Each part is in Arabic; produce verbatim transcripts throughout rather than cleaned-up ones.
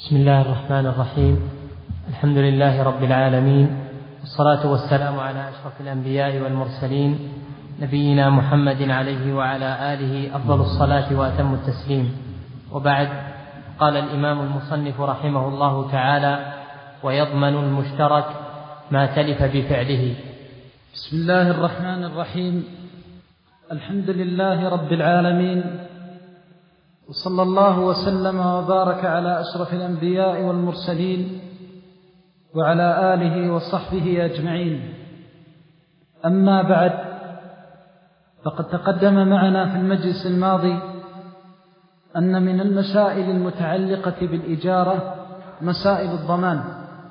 بسم الله الرحمن الرحيم. الحمد لله رب العالمين، والصلاة والسلام على أشرف الأنبياء والمرسلين، نبينا محمد عليه وعلى آله أفضل الصلاة وأتم التسليم. وبعد، قال الإمام المصنف رحمه الله تعالى: ويضمن المشترك ما تلف بفعله. بسم الله الرحمن الرحيم. الحمد لله رب العالمين، وصلى الله وسلم وبارك على أشرف الأنبياء والمرسلين وعلى آله وصحبه أجمعين. أما بعد، فقد تقدم معنا في المجلس الماضي أن من المسائل المتعلقة بالإجارة مسائل الضمان،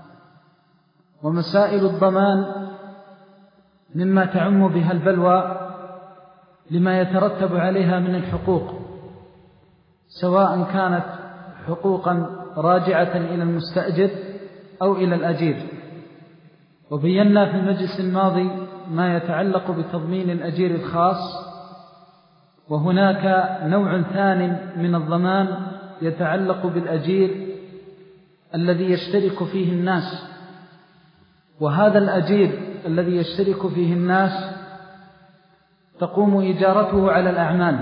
ومسائل الضمان مما تعم بها البلوى لما يترتب عليها من الحقوق، سواء كانت حقوقا راجعة إلى المستأجر أو إلى الأجير. وبينا في المجلس الماضي ما يتعلق بتضمين الأجير الخاص، وهناك نوع ثاني من الضمان يتعلق بالأجير الذي يشترك فيه الناس، وهذا الأجير الذي يشترك فيه الناس تقوم إجارته على الأعمال،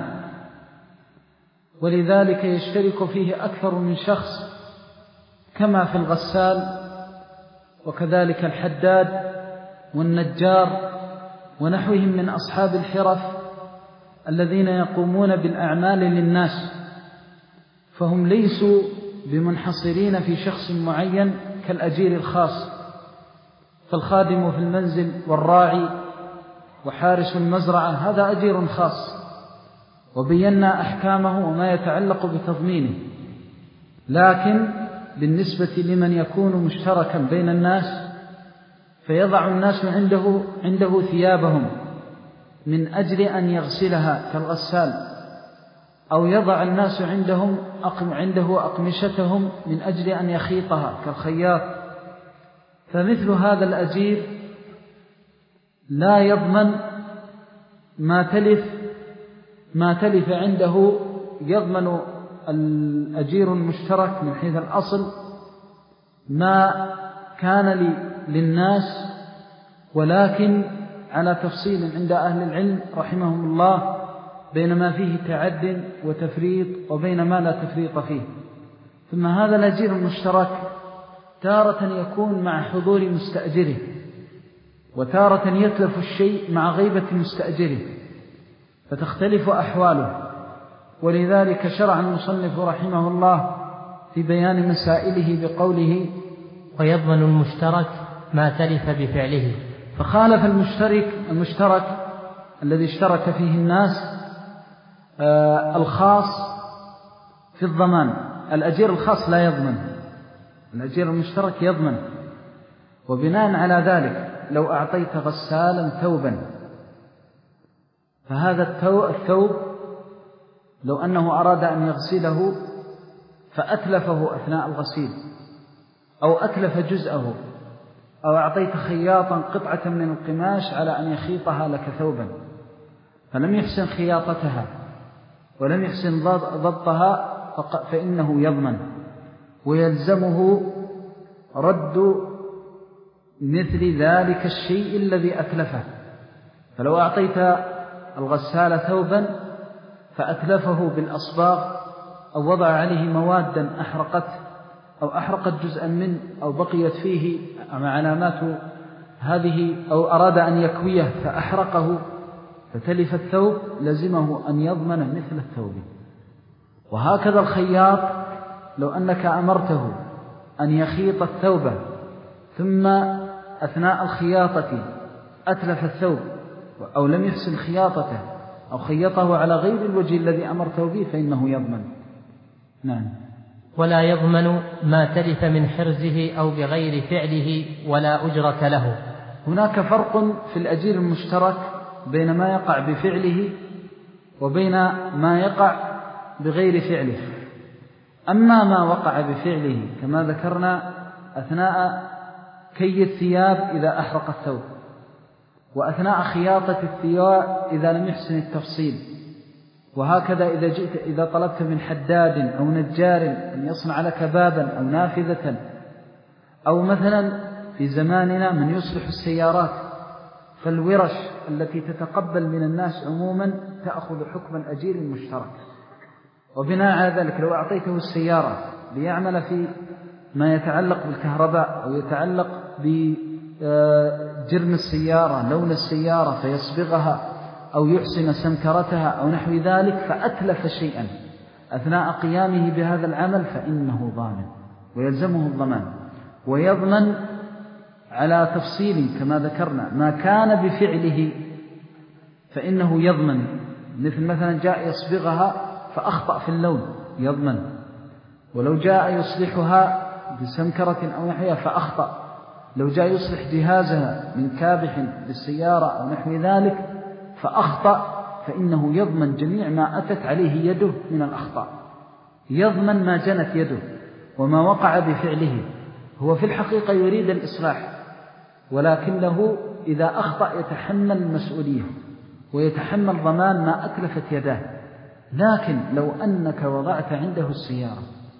ولذلك يشترك فيه أكثر من شخص، كما في الغسال وكذلك الحداد والنجار ونحوهم من أصحاب الحرف الذين يقومون بالأعمال للناس، فهم ليسوا بمنحصرين في شخص معين كالأجير الخاص. فالخادم في المنزل والراعي وحارس المزرعة هذا أجير خاص، وبينا أحكامه وما يتعلق بتضمينه. لكن بالنسبة لمن يكون مشتركا بين الناس، فيضع الناس عنده, عنده ثيابهم من أجل أن يغسلها كالغسال، أو يضع الناس عندهم عنده أقمشتهم من أجل أن يخيطها كالخياط، فمثل هذا الأجير لا يضمن ما تلف ما تلف عنده. يضمن الأجير المشترك من حيث الأصل ما كان للناس، ولكن على تفصيل عند أهل العلم رحمهم الله بين ما فيه تعد وتفريط وبين ما لا تفريط فيه. ثم هذا الأجير المشترك تارة يكون مع حضور مستأجره، وتارة يتلف الشيء مع غيبة مستأجره، فتختلف أحواله. ولذلك شرع المصنف رحمه الله في بيان مسائله بقوله: ويضمن المشترك ما تلف بفعله. فخالف المشترك المشترك الذي اشترك فيه الناس آه الخاص في الضمان. الأجير الخاص لا يضمن، الأجير المشترك يضمن. وبناء على ذلك لو أعطيت غسالا ثوبا، فهذا الثوب لو أنه أراد أن يغسله فأتلفه أثناء الغسيل، أو أتلف جزءه، أو أعطيت خياطا قطعة من القماش على أن يخيطها لك ثوبا، فلم يحسن خياطتها ولم يحسن ضبطها، فإنه يضمن، ويلزمه رد مثل ذلك الشيء الذي أتلفه. فلو أعطيت الغسال ثوبا فأتلفه بالأصباغ، أو وضع عليه مواد أحرقته أو أحرقت جزءا منه، أو بقيت فيه علامات هذه، أو أراد أن يكويه فأحرقه فتلف الثوب، لزمه أن يضمن مثل الثوب. وهكذا الخياط لو أنك أمرته أن يخيط الثوب ثم أثناء الخياطة أتلف الثوب أو لم يحسن خياطته أو خيطه على غير الوجه الذي أمرته به، فإنه يضمن. نعم. ولا يضمن ما تلف من حرزه أو بغير فعله ولا أجرة له. هناك فرق في الأجير المشترك بين ما يقع بفعله وبين ما يقع بغير فعله. أما ما وقع بفعله كما ذكرنا أثناء كي الثياب إذا أحرق الثوب، وأثناء خياطة الثياب إذا لم يحسن التفصيل، وهكذا إذا جئت إذا طلبت من حداد أو نجار أن يصنع لك بابا أو نافذة، أو مثلا في زماننا من يصلح السيارات، فالورش التي تتقبل من الناس عموما تأخذ حكم الأجير المشترك. وبناء على ذلك لو أعطيته السيارة ليعمل في ما يتعلق بالكهرباء أو يتعلق بجرم السيارة، لون السيارة فيصبغها أو يحسن سمكرتها أو نحو ذلك، فأتلف شيئا أثناء قيامه بهذا العمل فإنه ضامن ويلزمه الضمان، ويضمن على تفصيل كما ذكرنا. ما كان بفعله فإنه يضمن، مثل مثلا جاء يصبغها فأخطأ في اللون يضمن، ولو جاء يصلحها بسمكرة أو نحوها فأخطأ، لو جاء يصلح جهازها من كابح للسيارة أو نحو ذلك فأخطأ، فإنه يضمن جميع ما أتت عليه يده من الأخطاء، يضمن ما جنت يده وما وقع بفعله. هو في الحقيقة يريد الإصلاح، ولكنه إذا أخطأ يتحمل المسؤولية ويتحمل ضمان ما أتلفت يداه. لكن لو أنك وضعت عنده السيارة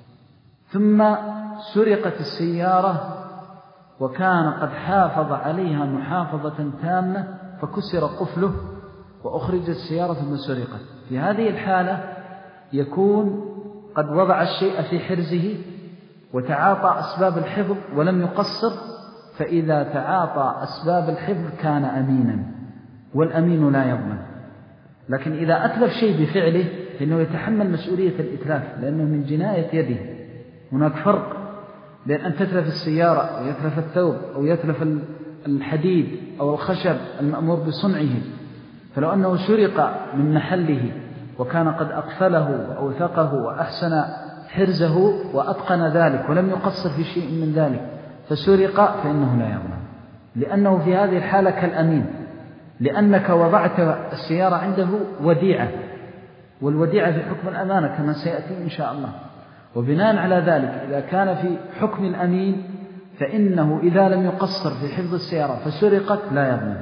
ثم سرقت السيارة وكان قد حافظ عليها محافظة تامة فكسر قفله وأخرجت السيارة ثم سرقت، في هذه الحالة يكون قد وضع الشيء في حرزه وتعاطى أسباب الحفظ ولم يقصر، فإذا تعاطى أسباب الحفظ كان أمينا، والأمين لا يضمن. لكن إذا أتلف شيء بفعله فإنه يتحمل مسؤولية الإتلاف، لأنه من جناية يده. هناك فرق بين أن تتلف السيارة أو يتلف الثوب أو يتلف الحديد أو الخشب المأمور بصنعه، فلو أنه سرق من محله وكان قد أقفله وأوثقه وأحسن حرزه وأتقن ذلك ولم يقصر في شيء من ذلك فسرق فإنه لا يضمن، لأنه في هذه الحالة كالأمين، لأنك وضعت السيارة عنده وديعة، والوديعة في حكم الأمانة كما سيأتي إن شاء الله. وبناء على ذلك إذا كان في حكم الأمين فإنه إذا لم يقصر في حفظ السيارة فسرقت لا يضمن.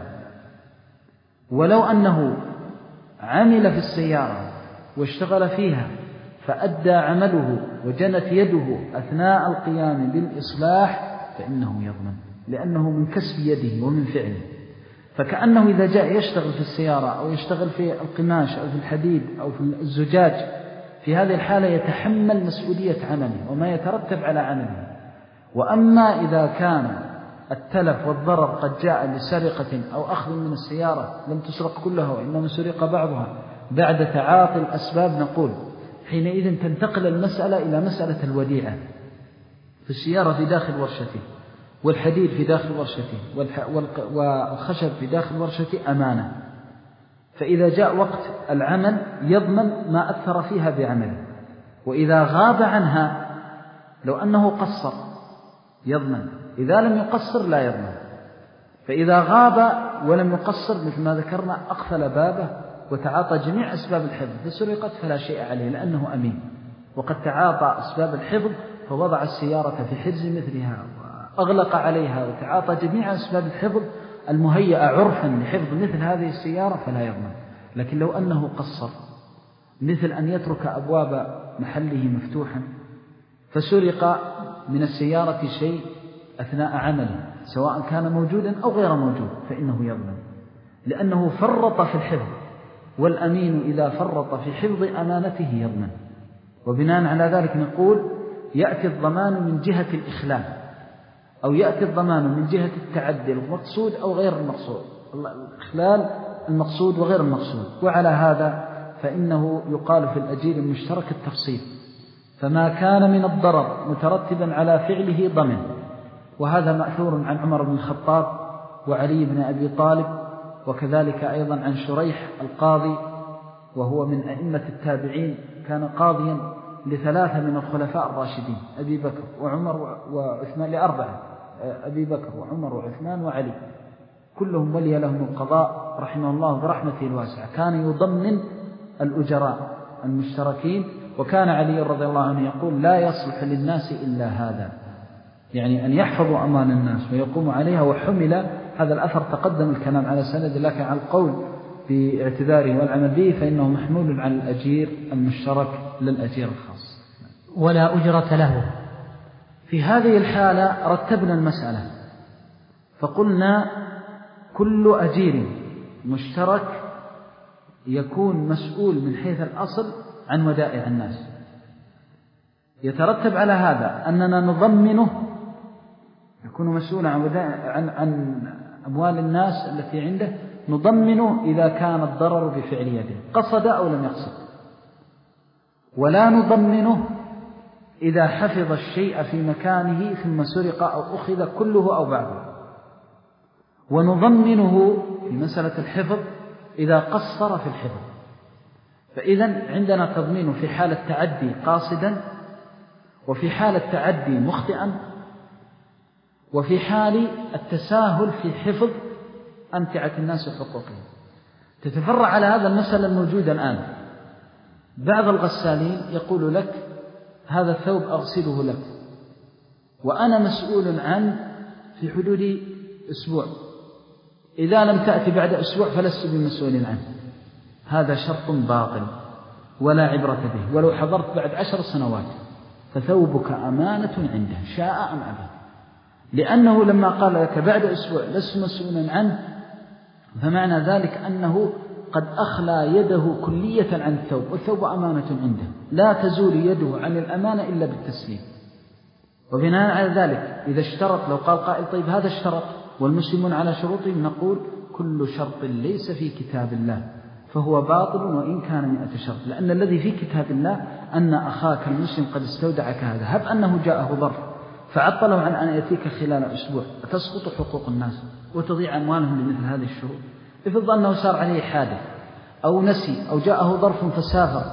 ولو أنه عمل في السيارة واشتغل فيها فأدى عمله وجنت يده أثناء القيام بالإصلاح فإنه يضمن، لأنه من كسب يده ومن فعله. فكأنه إذا جاء يشتغل في السيارة أو يشتغل في القماش أو في الحديد أو في الزجاج، في هذه الحالة يتحمل مسؤولية عمله وما يترتب على عمله. وأما إذا كان التلف والضرر قد جاء لسرقة أو أخذ من السيارة لم تسرق كلها وإنما سرق بعضها بعد تعاطي الأسباب، نقول حينئذ تنتقل المسألة إلى مسألة الوديعة. في السيارة في داخل ورشته، والحديد في داخل ورشته، والخشب في داخل ورشته أمانة، فإذا جاء وقت العمل يضمن ما أثر فيها بعمله، وإذا غاب عنها لو أنه قصر يضمن، إذا لم يقصر لا يضمن. فإذا غاب ولم يقصر مثل ما ذكرنا أقفل بابه وتعاطى جميع أسباب الحفظ فسرقت فلا شيء عليه لأنه أمين، وقد تعاطى أسباب الحفظ فوضع السيارة في حرز مثلها وأغلق عليها وتعاطى جميع أسباب الحفظ المهيئة عرفا لحفظ مثل هذه السيارة فلا يضمن. لكن لو أنه قصر مثل أن يترك أبواب محله مفتوحا فسرق من السيارة شيء أثناء عمله سواء كان موجودا أو غير موجود فإنه يضمن، لأنه فرط في الحفظ، والأمين إذا فرط في حفظ أمانته يضمن. وبناء على ذلك نقول يأتي الضمان من جهة الإخلال، أو يأتي الضمان من جهة التعدي المقصود أو غير المقصود، الإخلال المقصود وغير المقصود. وعلى هذا فإنه يقال في الأجير المشترك التفصيل، فما كان من الضرر مترتبا على فعله ضمن. وهذا مأثور عن عمر بن الخطاب وعلي بن أبي طالب، وكذلك أيضا عن شريح القاضي وهو من أئمة التابعين، كان قاضيا لثلاثة من الخلفاء الراشدين أبي بكر وعمر وعثمان، لأربعة أبي بكر وعمر وعثمان وعلي، كلهم ولي لهم القضاء رحمه الله برحمته الواسعة. كان يضمن الأجراء المشتركين، وكان علي رضي الله عنه يقول لا يصلح للناس إلا هذا، يعني أن يحفظوا أمان الناس ويقوموا عليها. وحمل هذا الأثر تقدم الكلام على سند، لكن على القول باعتذاره والعمل به فإنه محمول على الأجير المشترك للأجير الخاص. ولا أجرة له. في هذه الحالة رتبنا المسألة فقلنا كل أجير مشترك يكون مسؤول من حيث الأصل عن ودائع الناس. يترتب على هذا أننا نضمنه، يكون مسؤولا عن, عن, عن أموال الناس التي عنده، نضمنه إذا كان الضرر بفعل يده قصد أو لم يقصد، ولا نضمنه إذا حفظ الشيء في مكانه ثم سرق أو أخذ كله أو بعضه، ونضمنه في مسألة الحفظ إذا قصر في الحفظ. فإذا عندنا تضمين في حالة تعدي قاصدا، وفي حالة تعدي مخطئا، وفي حال التساهل في حفظ أمتعة الناس وحقوقهم. تتفرع على هذا المسألة الموجودة الآن. بعض الغسالين يقول لك هذا الثوب أغسله لك وأنا مسؤول عنه في حدود أسبوع، إذا لم تأتي بعد أسبوع فلست بمسؤول عنه. هذا شرط باطل ولا عبرة به، ولو حضرت بعد عشر سنوات فثوبك أمانة عنده شاء أم أبى، لأنه لما قال لك بعد أسبوع لست مسؤولا عنه فمعنى ذلك أنه قد أخلى يده كلية عن الثوب، والثوب أمانة عنده لا تزول يده عن الأمانة إلا بالتسليم. وبناء على ذلك إذا اشترط، لو قال قائل طيب هذا اشترط والمسلمون على شروطهم، نقول كل شرط ليس في كتاب الله فهو باطل وإن كان مئة شرط، لأن الذي في كتاب الله أن أخاك المسلم قد استودعك هذا، هب أنه جاءه ضر فعطله عن أن يأتيك خلال أسبوع، فتسقط حقوق الناس وتضيع أموالهم بمثل هذه الشروط. افرض أنه صار عليه حادث أو نسي أو جاءه ظرف فسافر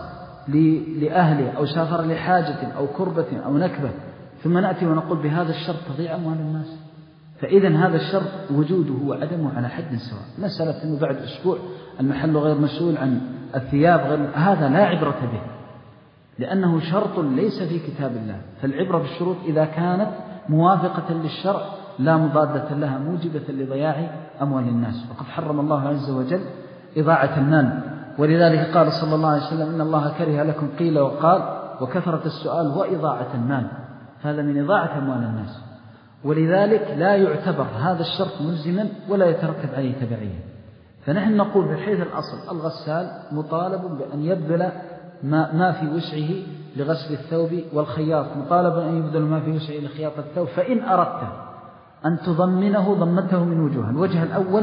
لأهله أو سافر لحاجة أو كربة أو نكبة، ثم نأتي ونقول بهذا الشرط تضيع أموال الناس. فإذا هذا الشرط وجوده وعدمه على حد سواء. مسألة أنه بعد أسبوع المحل غير مسؤول عن الثياب غير، هذا لا عبرة به، لأنه شرط ليس في كتاب الله. فالعبرة بالشروط إذا كانت موافقة للشرع لا مضادة لها موجبة لضياع أموال الناس. وقد حرم الله عز وجل إضاعة المال، ولذلك قال صلى الله عليه وسلم إن الله كره لكم قيل وقال وكثرة السؤال وإضاعة المال، هذا من إضاعة أموال الناس. ولذلك لا يعتبر هذا الشرط ملزما ولا يترتب عليه تبعية. فنحن نقول في حيث الأصل الغسال مطالب بأن يبذل ما, ما في وسعه لغسل الثوب، والخياط مطالب أن يبذل ما في وسعه لخياط الثوب. فإن أردت أن تضمنه ضمنته من وجوه. الوجه الأول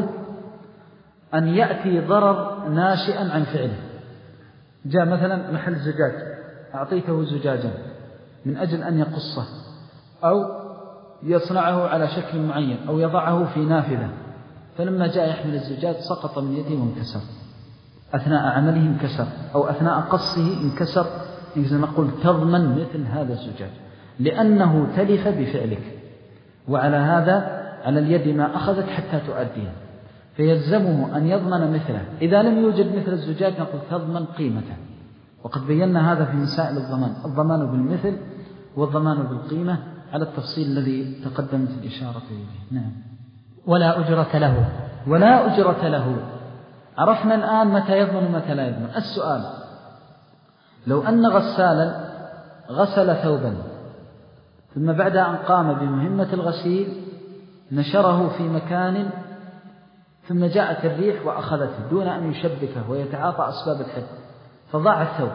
أن يأتي ضرر ناشئا عن فعله. جاء مثلا محل زجاج أعطيته زجاجا من أجل أن يقصه أو يصنعه على شكل معين أو يضعه في نافذة، فلما جاء يحمل الزجاج سقط من يده وانكسر أثناء عمله، انكسر أو أثناء قصه انكسر، إذا نقول تضمن مثل هذا الزجاج لأنه تلف بفعلك، وعلى هذا على اليد ما أخذت حتى تؤديه، فيلزمه أن يضمن مثله. إذا لم يوجد مثل الزجاج نقول تضمن قيمته. وقد بينا هذا في مسائل الضمان، الضمان بالمثل والضمان بالقيمة على التفصيل الذي تقدمت الإشارة إليه. نعم. ولا أجرة له. ولا أجرة له. عرفنا الآن متى يضمن ومتى لا يضمن. السؤال: لو أن غسالا غسل ثوبا ثم بعد أن قام بمهمة الغسيل نشره في مكان ثم جاءت الريح وأخذته دون أن يشبكه ويتعاطى أسباب الحفظ فضاع الثوب،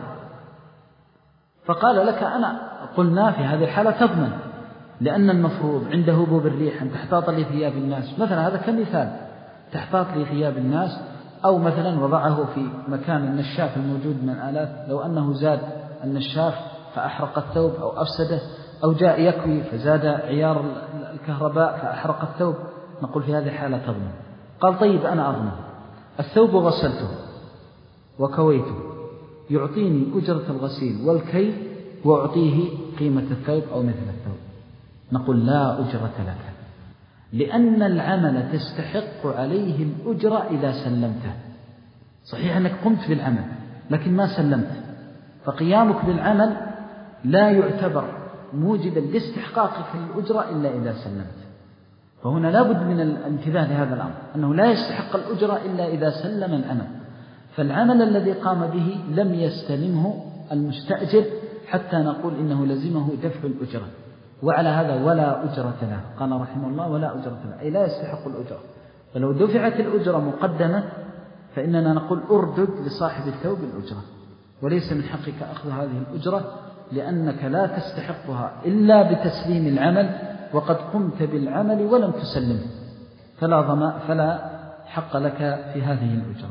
فقال لك أنا، قلنا في هذه الحالة تضمن، لأن المفروض عند هبوب الريح أن تحتاط لثياب الناس، مثلا هذا كمثال تحتاط لثياب الناس، أو مثلا وضعه في مكان النشاف الموجود من الآلات، لو أنه زاد النشاف فأحرق الثوب أو أفسده، أو جاء يكوي فزاد عيار الكهرباء فأحرق الثوب، نقول في هذه الحالة تضمن. قال طيب أنا أضمن، الثوب غسلته وكويته، يعطيني أجرة الغسيل والكي وأعطيه قيمة الثوب أو مثل الثوب. نقول لا أجرة لك، لأن العمل تستحق عليه الأجرة إذا سلمته. صحيح أنك قمت بالعمل لكن ما سلمت، فقيامك بالعمل لا يعتبر موجبا لاستحقاقك الأجرة إلا إذا سلمت. فهنا لا بد من الانتباه لهذا الأمر، أنه لا يستحق الأجرة إلا إذا سلم العمل. فالعمل الذي قام به لم يستلمه المستأجر حتى نقول إنه لزمه دفع الأجرة، وعلى هذا ولا أجرة له. قال رحمه الله ولا أجرة له، أي لا يستحق الأجرة. فلو دفعت الأجرة مقدمة فإننا نقول أردد لصاحب الثوب الأجرة، وليس من حقك أخذ هذه الأجرة لأنك لا تستحقها إلا بتسليم العمل، وقد قمت بالعمل ولم تسلمه، فلا ضمان فلا حق لك في هذه الأجرة.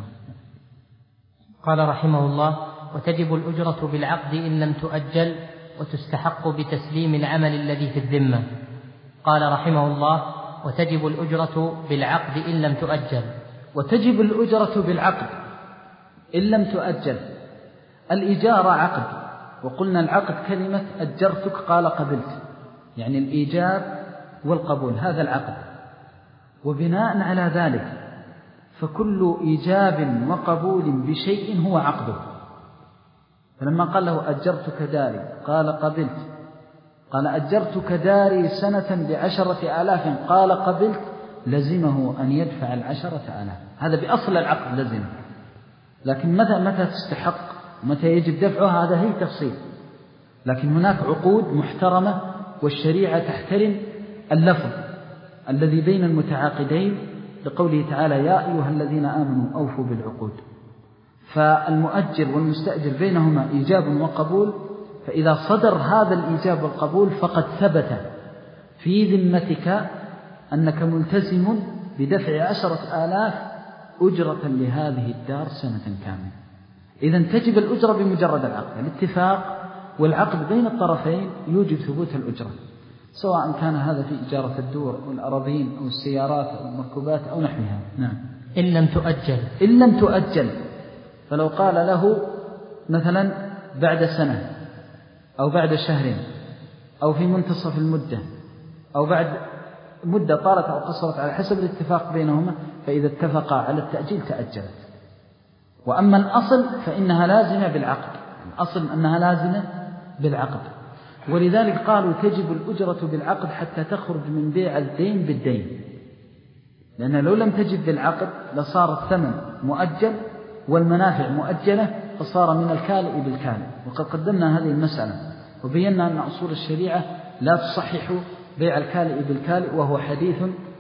قال رحمه الله: وتجب الأجرة بالعقد إن لم تؤجل، وتستحق بتسليم العمل الذي في الذمة. قال رحمه الله: وتجب الأجرة بالعقد إن لم تؤجل. وتجب الأجرة بالعقد إن لم تؤجل. الإجارة عقد، وقلنا العقد كلمة أجرتك قال قبلت، يعني الإيجاب والقبول، هذا العقد. وبناء على ذلك فكل إيجاب وقبول بشيء هو عقده. فلما قال له أجرتك داري قال قبلت، قال أجرتك داري سنة بعشرة آلاف قال قبلت، لزمه أن يدفع العشرة آلاف. هذا بأصل العقد لزمه، لكن متى متى تستحق متى يجب دفعها هذا هي تفصيل. لكن هناك عقود محترمة، والشريعة تحترم اللفظ الذي بين المتعاقدين، لقوله تعالى: يا أيها الذين آمنوا أوفوا بالعقود. فالمؤجر والمستأجر بينهما إيجاب وقبول، فإذا صدر هذا الإيجاب والقبول فقد ثبت في ذمتك أنك ملتزم بدفع عشرة آلاف أجرة لهذه الدار سنة كاملة. إذن تجب الأجرة بمجرد العقد. الاتفاق والعقد بين الطرفين يوجب ثبوت الأجرة، سواء كان هذا في إجارة الدور والأراضين أو السيارات أو المركوبات أو نحوها. نعم. إن لم تؤجل. إن لم تؤجل، فلو قال له مثلا بعد سنة أو بعد شهر أو في منتصف المدة أو بعد مدة طالت أو قصرت على حسب الاتفاق بينهما، فإذا اتفقا على التأجيل تأجلت. وأما الأصل فإنها لازمة بالعقد، الأصل أنها لازمة بالعقد. ولذلك قالوا تجب الأجرة بالعقد حتى تخرج من بيع الدين بالدين، لأن لو لم تجب بالعقد لصار الثمن مؤجل والمنافع مؤجلة، فصار من الكالئ بالكالئ. وقد قدمنا هذه المسألة وبينا أن أصول الشريعة لا تصحح بيع الكالئ بالكالئ، وهو حديث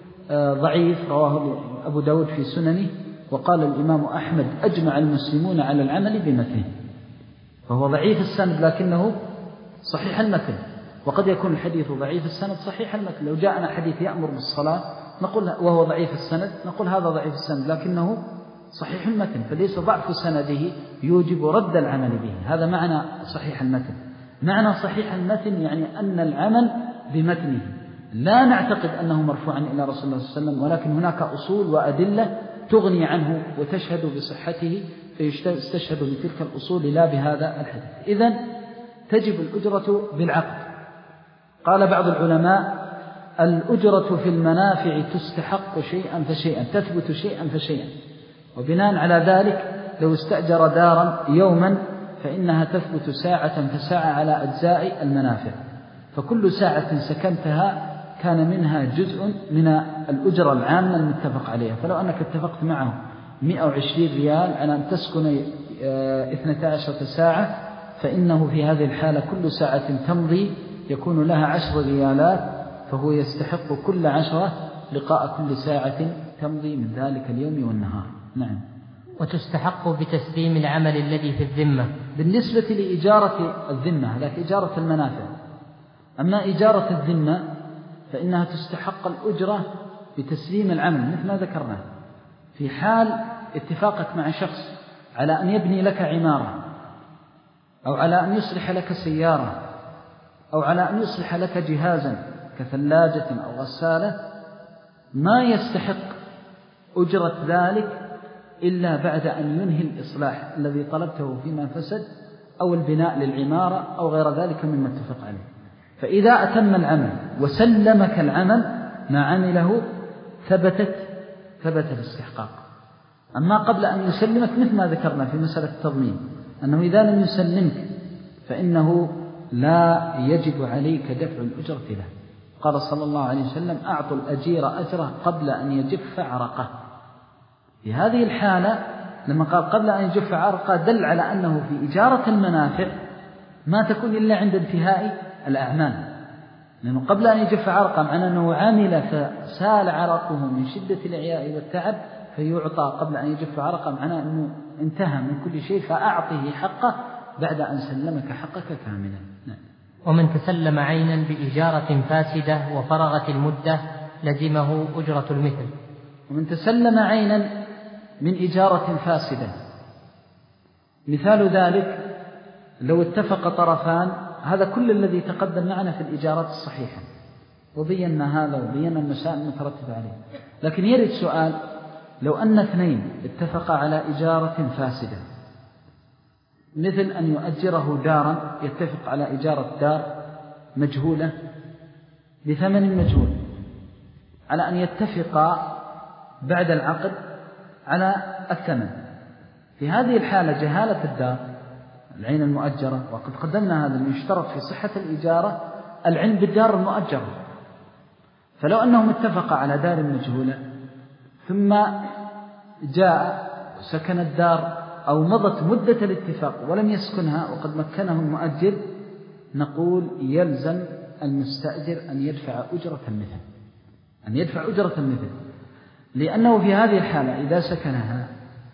ضعيف رواه أبو داود في سننه، وقال الإمام أحمد أجمع المسلمون على العمل بمثله، فهو ضعيف السند لكنه صحيح المتن. وقد يكون الحديث ضعيف السند صحيح المتن. لو جاءنا حديث يأمر بالصلاة نقول وهو ضعيف السند، نقول هذا ضعيف السند لكنه صحيح المتن، فليس ضعف سنده يوجب رد العمل به. هذا معنى صحيح المتن. معنى صحيح المتن يعني أن العمل بمتنه، لا نعتقد أنه مرفوعا إلى رسول الله صلى الله عليه وسلم، ولكن هناك أصول وأدلة تغني عنه وتشهد بصحته، فيستشهد بتلك الأصول لا بهذا الحديث. إذن تجب الأجرة بالعقد. قال بعض العلماء: الأجرة في المنافع تستحق شيئا فشيئا، تثبت شيئا فشيئا. وبناء على ذلك لو استأجر دارا يوما فإنها تثبت ساعة فساعة على أجزاء المنافع، فكل ساعة سكنتها كان منها جزء من الأجرة العامة المتفق عليها. فلو أنك اتفقت معه مئة وعشرين ريال على أن تسكن اثنتا عشرة ساعة، فإنه في هذه الحالة كل ساعة تمضي يكون لها عشر ريالات، فهو يستحق كل عشرة لقاء كل ساعة تمضي من ذلك اليوم والنهار. نعم. وتستحق بتسليم العمل الذي في الذمة. بالنسبة لإجارة الذمة لك إجارة المنافع. أما إجارة الذمة فإنها تستحق الأجرة بتسليم العمل مثل ما ذكرنا. في حال اتفاقك مع شخص على أن يبني لك عمارة، أو على أن يصلح لك سيارة، أو على أن يصلح لك جهازا كثلاجة أو غسالة، ما يستحق أجرة ذلك إلا بعد أن ينهي الإصلاح الذي طلبته فيما فسد، أو البناء للعمارة أو غير ذلك مما اتفق عليه. فإذا أتم العمل وسلمك العمل ما عمله ثبتت ثبت الاستحقاق. أما قبل أن يسلمك مثل ما ذكرنا في مسألة التضمين، أنه إذا لم يسلمك فإنه لا يجب عليك دفع الأجرة له. قال صلى الله عليه وسلم: أعطوا الأجير أجره قبل أن يجف عرقه. في هذه الحالة لما قال قبل أن يجف عرقه دل على أنه في إجارة المنافع ما تكون إلا عند انتهاء الأعمال، لأنه قبل أن يجف عرقه معنى أنه عمل فسال عرقه من شدة الإعياء والتعب فيعطى قبل أن يجف عرقه معنى أنه انتهى من كل شيء فأعطه حقه بعد أن سلمك حقك كاملا. نعم. ومن تسلم عينا بإجارة فاسدة وفرغت المدة لزمه أجرة المثل. ومن تسلم عينا من إجارة فاسدة مثال ذلك لو اتفق طرفان، هذا كل الذي تقدم معنا في الإجارات الصحيحة وبينا هذا وبينا المسائل المترتبة عليه، لكن يرد سؤال لو أن اثنين اتفقا على إجارة فاسدة مثل أن يؤجره دارا، يتفق على إجارة دار مجهولة بثمن مجهول، على أن يتفقا بعد العقد على الثمن. في هذه الحالة جهالة الدار العين المؤجرة، وقد قدمنا هذا أن يشترط في صحة الإجارة العلم بالدار المؤجرة، فلو أنهم اتفقا على دار مجهولة ثم جاء سكن الدار أو مضت مدة الاتفاق ولم يسكنها وقد مكنه المؤجر، نقول يلزم المستأجر أن يدفع أجرة المثل، أن يدفع أجرة المثل، لأنه في هذه الحالة إذا سكنها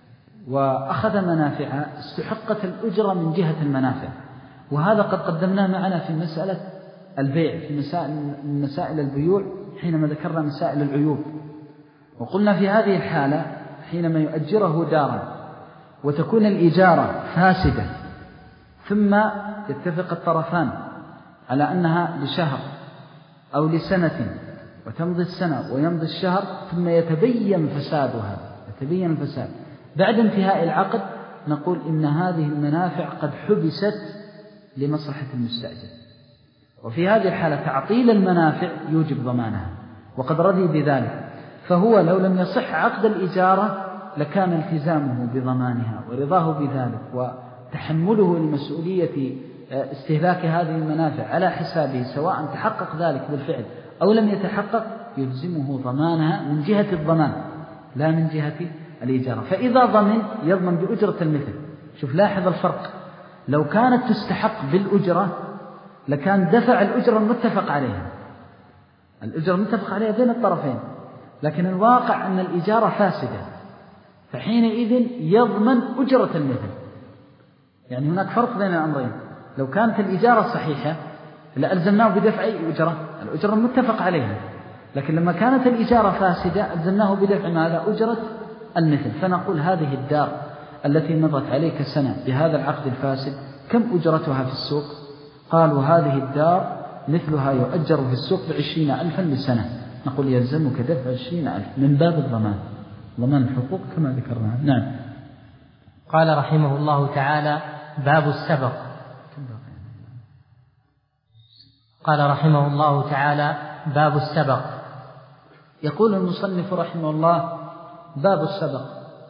وأخذ منافعها استحقت الأجرة من جهة المنافع، وهذا قد قدمناه معنا في مسألة البيع، في مسائل, مسائل البيوع حينما ذكرنا مسائل العيوب، وقلنا في هذه الحالة حينما يؤجره دارا وتكون الإجارة فاسدة ثم يتفق الطرفان على أنها لشهر أو لسنة وتمضي السنة ويمضي الشهر ثم يتبين فسادها، يتبين الفساد بعد انتهاء العقد، نقول إن هذه المنافع قد حبست لمصلحة المستأجر، وفي هذه الحالة تعطيل المنافع يوجب ضمانها وقد رضي بذلك، فهو لو لم يصح عقد الإجارة لكان التزامه بضمانها ورضاه بذلك وتحمله لمسؤولية استهلاك هذه المنافع على حسابه، سواء تحقق ذلك بالفعل أو لم يتحقق يلزمه ضمانها من جهة الضمان لا من جهة الإجارة. فإذا ضمن يضمن بأجرة المثل. شوف لاحظ الفرق، لو كانت تستحق بالأجرة لكان دفع الأجرة المتفق عليها، الأجرة المتفق عليها بين الطرفين، لكن الواقع أن الإجارة فاسدة، فحينئذ يضمن أجرة المثل. يعني هناك فرق بين الأمرين، لو كانت الإجارة صحيحة لألزمناه بدفع أي أجرة، الأجرة المتفق عليها، لكن لما كانت الإجارة فاسدة ألزمناه بدفع ماذا؟ أجرة المثل. فنقول هذه الدار التي مضت عليك سنة بهذا العقد الفاسد كم أجرتها في السوق؟ قالوا هذه الدار مثلها يؤجر في السوق بعشرين ألفا لسنة، نقول يلزمك دفع عشرين ألف من باب الضمان، ضمان الحقوق كما ذكرنا. نعم. قال رحمه الله تعالى باب السبق. قال رحمه الله تعالى باب السبق. يقول المصنف رحمه الله باب السبق.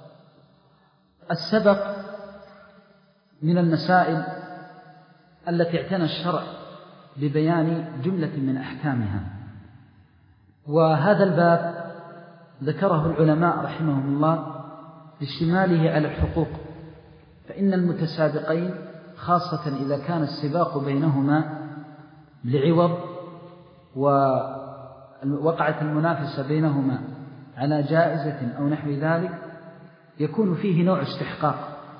السبق من المسائل التي اعتنى الشرع ببيان جملة من أحكامها، وهذا الباب ذكره العلماء رحمهم الله لاشتماله على الحقوق، فإن المتسابقين خاصة إذا كان السباق بينهما لعوض ووقعت المنافسة بينهما على جائزة أو نحو ذلك يكون فيه نوع استحقاق،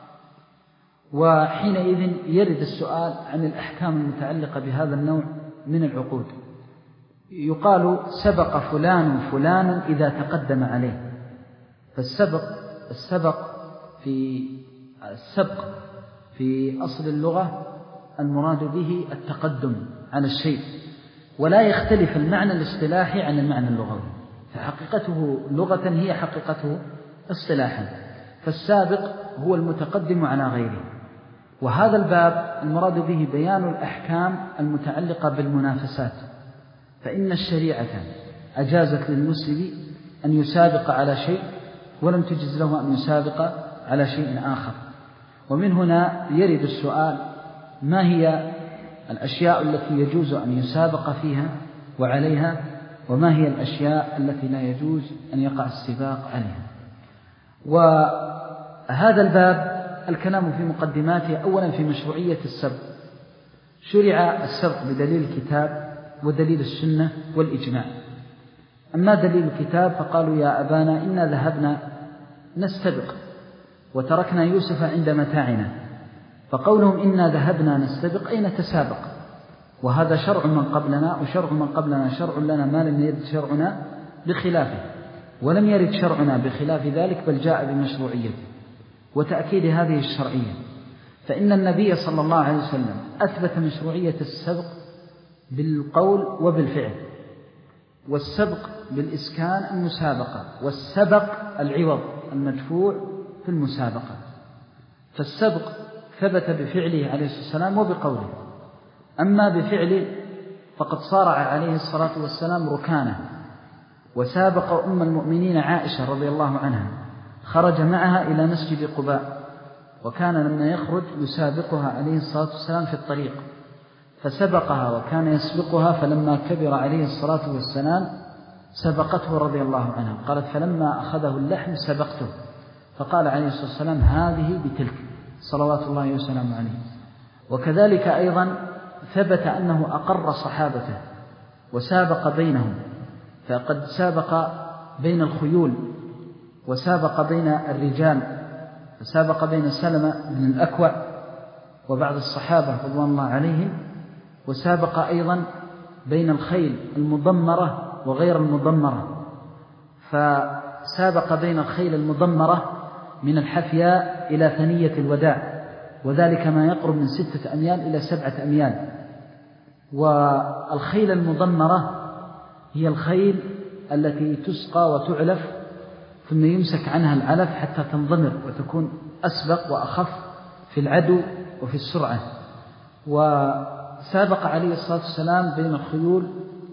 وحينئذ يرد السؤال عن الأحكام المتعلقة بهذا النوع من العقود. يقال سبق فلان فلان إذا تقدم عليه، فالسبق السبق في السبق في أصل اللغة المراد به التقدم على الشيء، ولا يختلف المعنى الاصطلاحي عن المعنى اللغوي، فحقيقته لغة هي حقيقته اصطلاحا، فالسابق هو المتقدم على غيره. وهذا الباب المراد به بيان الأحكام المتعلقة بالمنافسات، فإن الشريعة أجازت للمسلم أن يسابق على شيء ولم تجز له أن يسابق على شيء آخر. ومن هنا يرد السؤال ما هي الأشياء التي يجوز أن يسابق فيها وعليها، وما هي الأشياء التي لا يجوز أن يقع السباق عليها. هذا الباب الكلام في مقدماته أولا في مشروعية السبق. شرع السبق بدليل الكتاب ودليل السنة والإجماع. أما دليل الكتاب فقالوا يا أبانا إنا ذهبنا نستبق وتركنا يوسف عند متاعنا، فقولهم إنا ذهبنا نستبق أي نتسابق، وهذا شرع من قبلنا، وشرع من قبلنا شرع لنا ما لم يرد شرعنا بخلافه، ولم يرد شرعنا بخلاف ذلك بل جاء بمشروعيته وتأكيد هذه الشرعية. فإن النبي صلى الله عليه وسلم أثبت مشروعية السبق بالقول وبالفعل، والسبق بالإسكان المسابقة، والسبق العوض المدفوع في المسابقة. فالسبق ثبت بفعله عليه الصلاة والسلام وبقوله. أما بفعله فقد صارع عليه الصلاة والسلام ركانه وسابق أم المؤمنين عائشة رضي الله عنها، خرج معها إلى مسجد قباء، وكان لما يخرج يسابقها عليه الصلاة والسلام في الطريق، فسبقها وكان يسبقها، فلما كبر عليه الصلاة والسلام سبقته رضي الله عنها. قالت فلما أخذه اللحم سبقته، فقال عليه الصلاة والسلام هذه بتلك صلوات الله وسلامه عليه. وكذلك أيضا ثبت أنه أقر صحابته وسابق بينهم، فقد سابق بين الخيول وسابق بين الرجال، فسابق بين سلمة بن الأكوع وبعض الصحابة رضوان الله عليهم، وسابق أيضا بين الخيل المضمرة وغير المضمرة، فسابق بين الخيل المضمرة من الحفياء إلى ثنية الوداع، وذلك ما يقرب من ستة أميال إلى سبعة أميال. والخيل المضمرة هي الخيل التي تسقى وتعلف ثم يمسك عنها العلف حتى تنضمر وتكون أسبق وأخف في العدو وفي السرعة. وسابق عليه الصلاة والسلام بين الخيول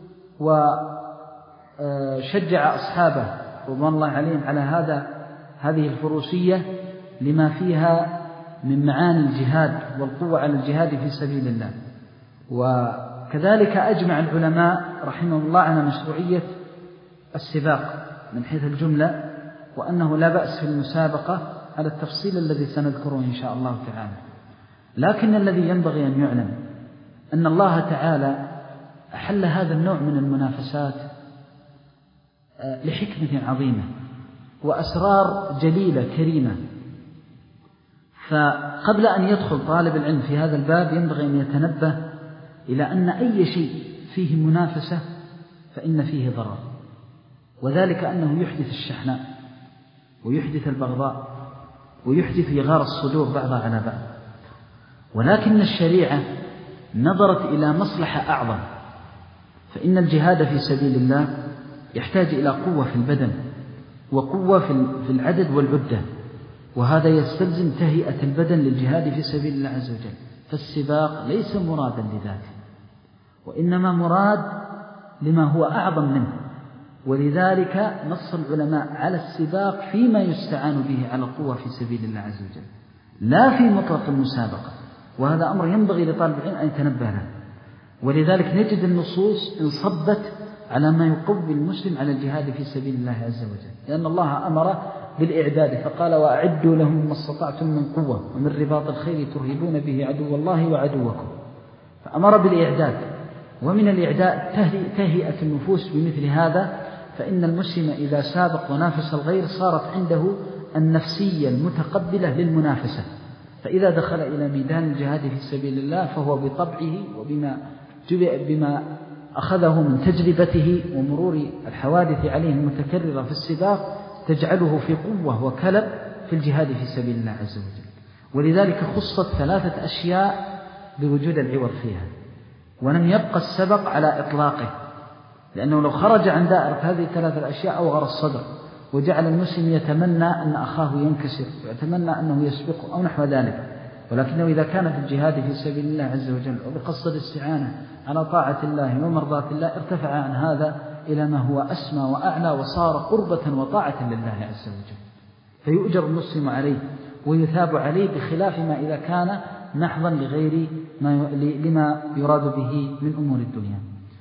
وشجع أصحابه رضوان الله عليهم على هذا هذه الفروسية لما فيها من معاني الجهاد والقوة على الجهاد في سبيل الله. وكذلك أجمع العلماء رحمه الله على مشروعية السباق من حيث الجملة، وأنه لا بأس في المسابقة على التفصيل الذي سنذكره إن شاء الله تعالى. لكن الذي ينبغي أن يعلم أن الله تعالى أحل هذا النوع من المنافسات لحكمة عظيمة وأسرار جليلة كريمة. فقبل أن يدخل طالب العلم في هذا الباب ينبغي أن يتنبه إلى أن أي شيء فيه منافسة فإن فيه ضرر، وذلك أنه يحدث الشحناء ويحدث البغضاء ويحدث إغار الصدور بعضها على بعض. ولكن الشريعة نظرت إلى مصلحة أعظم، فإن الجهاد في سبيل الله يحتاج إلى قوة في البدن وقوة في العدد والعدة، وهذا يستلزم تهيئة البدن للجهاد في سبيل الله عز وجل. فالسباق ليس مرادا لذاته، وإنما مراد لما هو أعظم منه، ولذلك نص العلماء على السباق فيما يستعان به على القوة في سبيل الله عز وجل، لا في مطلق المسابقة، وهذا أمر ينبغي لطالب العلم أن يتنبه له. ولذلك نجد النصوص انصبت على ما يقوي المسلم على الجهاد في سبيل الله عز وجل، لأن الله أمر بالإعداد فقال وأعدوا لهم ما استطعتم من قوة ومن رباط الخيل ترهبون به عدو الله وعدوكم، فأمر بالإعداد. ومن الإعداد تهيئة النفوس بمثل هذا، فإن المسلم إذا سابق ونافس الغير صارت عنده النفسية المتقبلة للمنافسة، فإذا دخل إلى ميدان الجهاد في سبيل الله فهو بطبعه وبما بما أخذه من تجربته ومرور الحوادث عليه المتكررة في السباق تجعله في قوة وكلب في الجهاد في سبيل الله عز وجل. ولذلك خصت ثلاثة أشياء بوجود العوض فيها، ولم يبقى السبق على إطلاقه، لأنه لو خرج عن دائرة هذه الثلاثة الأشياء أوغر الصدر وجعل المسلم يتمنى أن أخاه ينكسر ويتمنى أنه يسبقه أو نحو ذلك. ولكنه إذا كان في الجهاد في سبيل الله عز وجل وبقصد الاستعانة على طاعة الله ومرضاة الله ارتفع عن هذا إلى ما هو أسمى وأعلى وصار قربة وطاعة لله عز وجل، فيؤجر المسلم عليه ويثاب عليه بخلاف ما إذا كان محضا لغير ما لما يراد به من أمور الدنيا.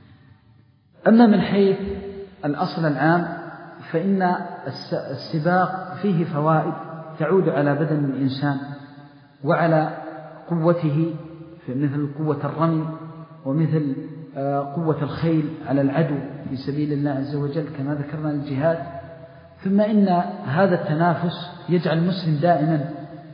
أما من حيث الأصل العام فإن السباق فيه فوائد تعود على بدن الإنسان وعلى قوته، مثل قوة الرمي ومثل قوة الخيل على العدو في سبيل الله عز وجل كما ذكرنا الجهاد. ثم إن هذا التنافس يجعل المسلم دائما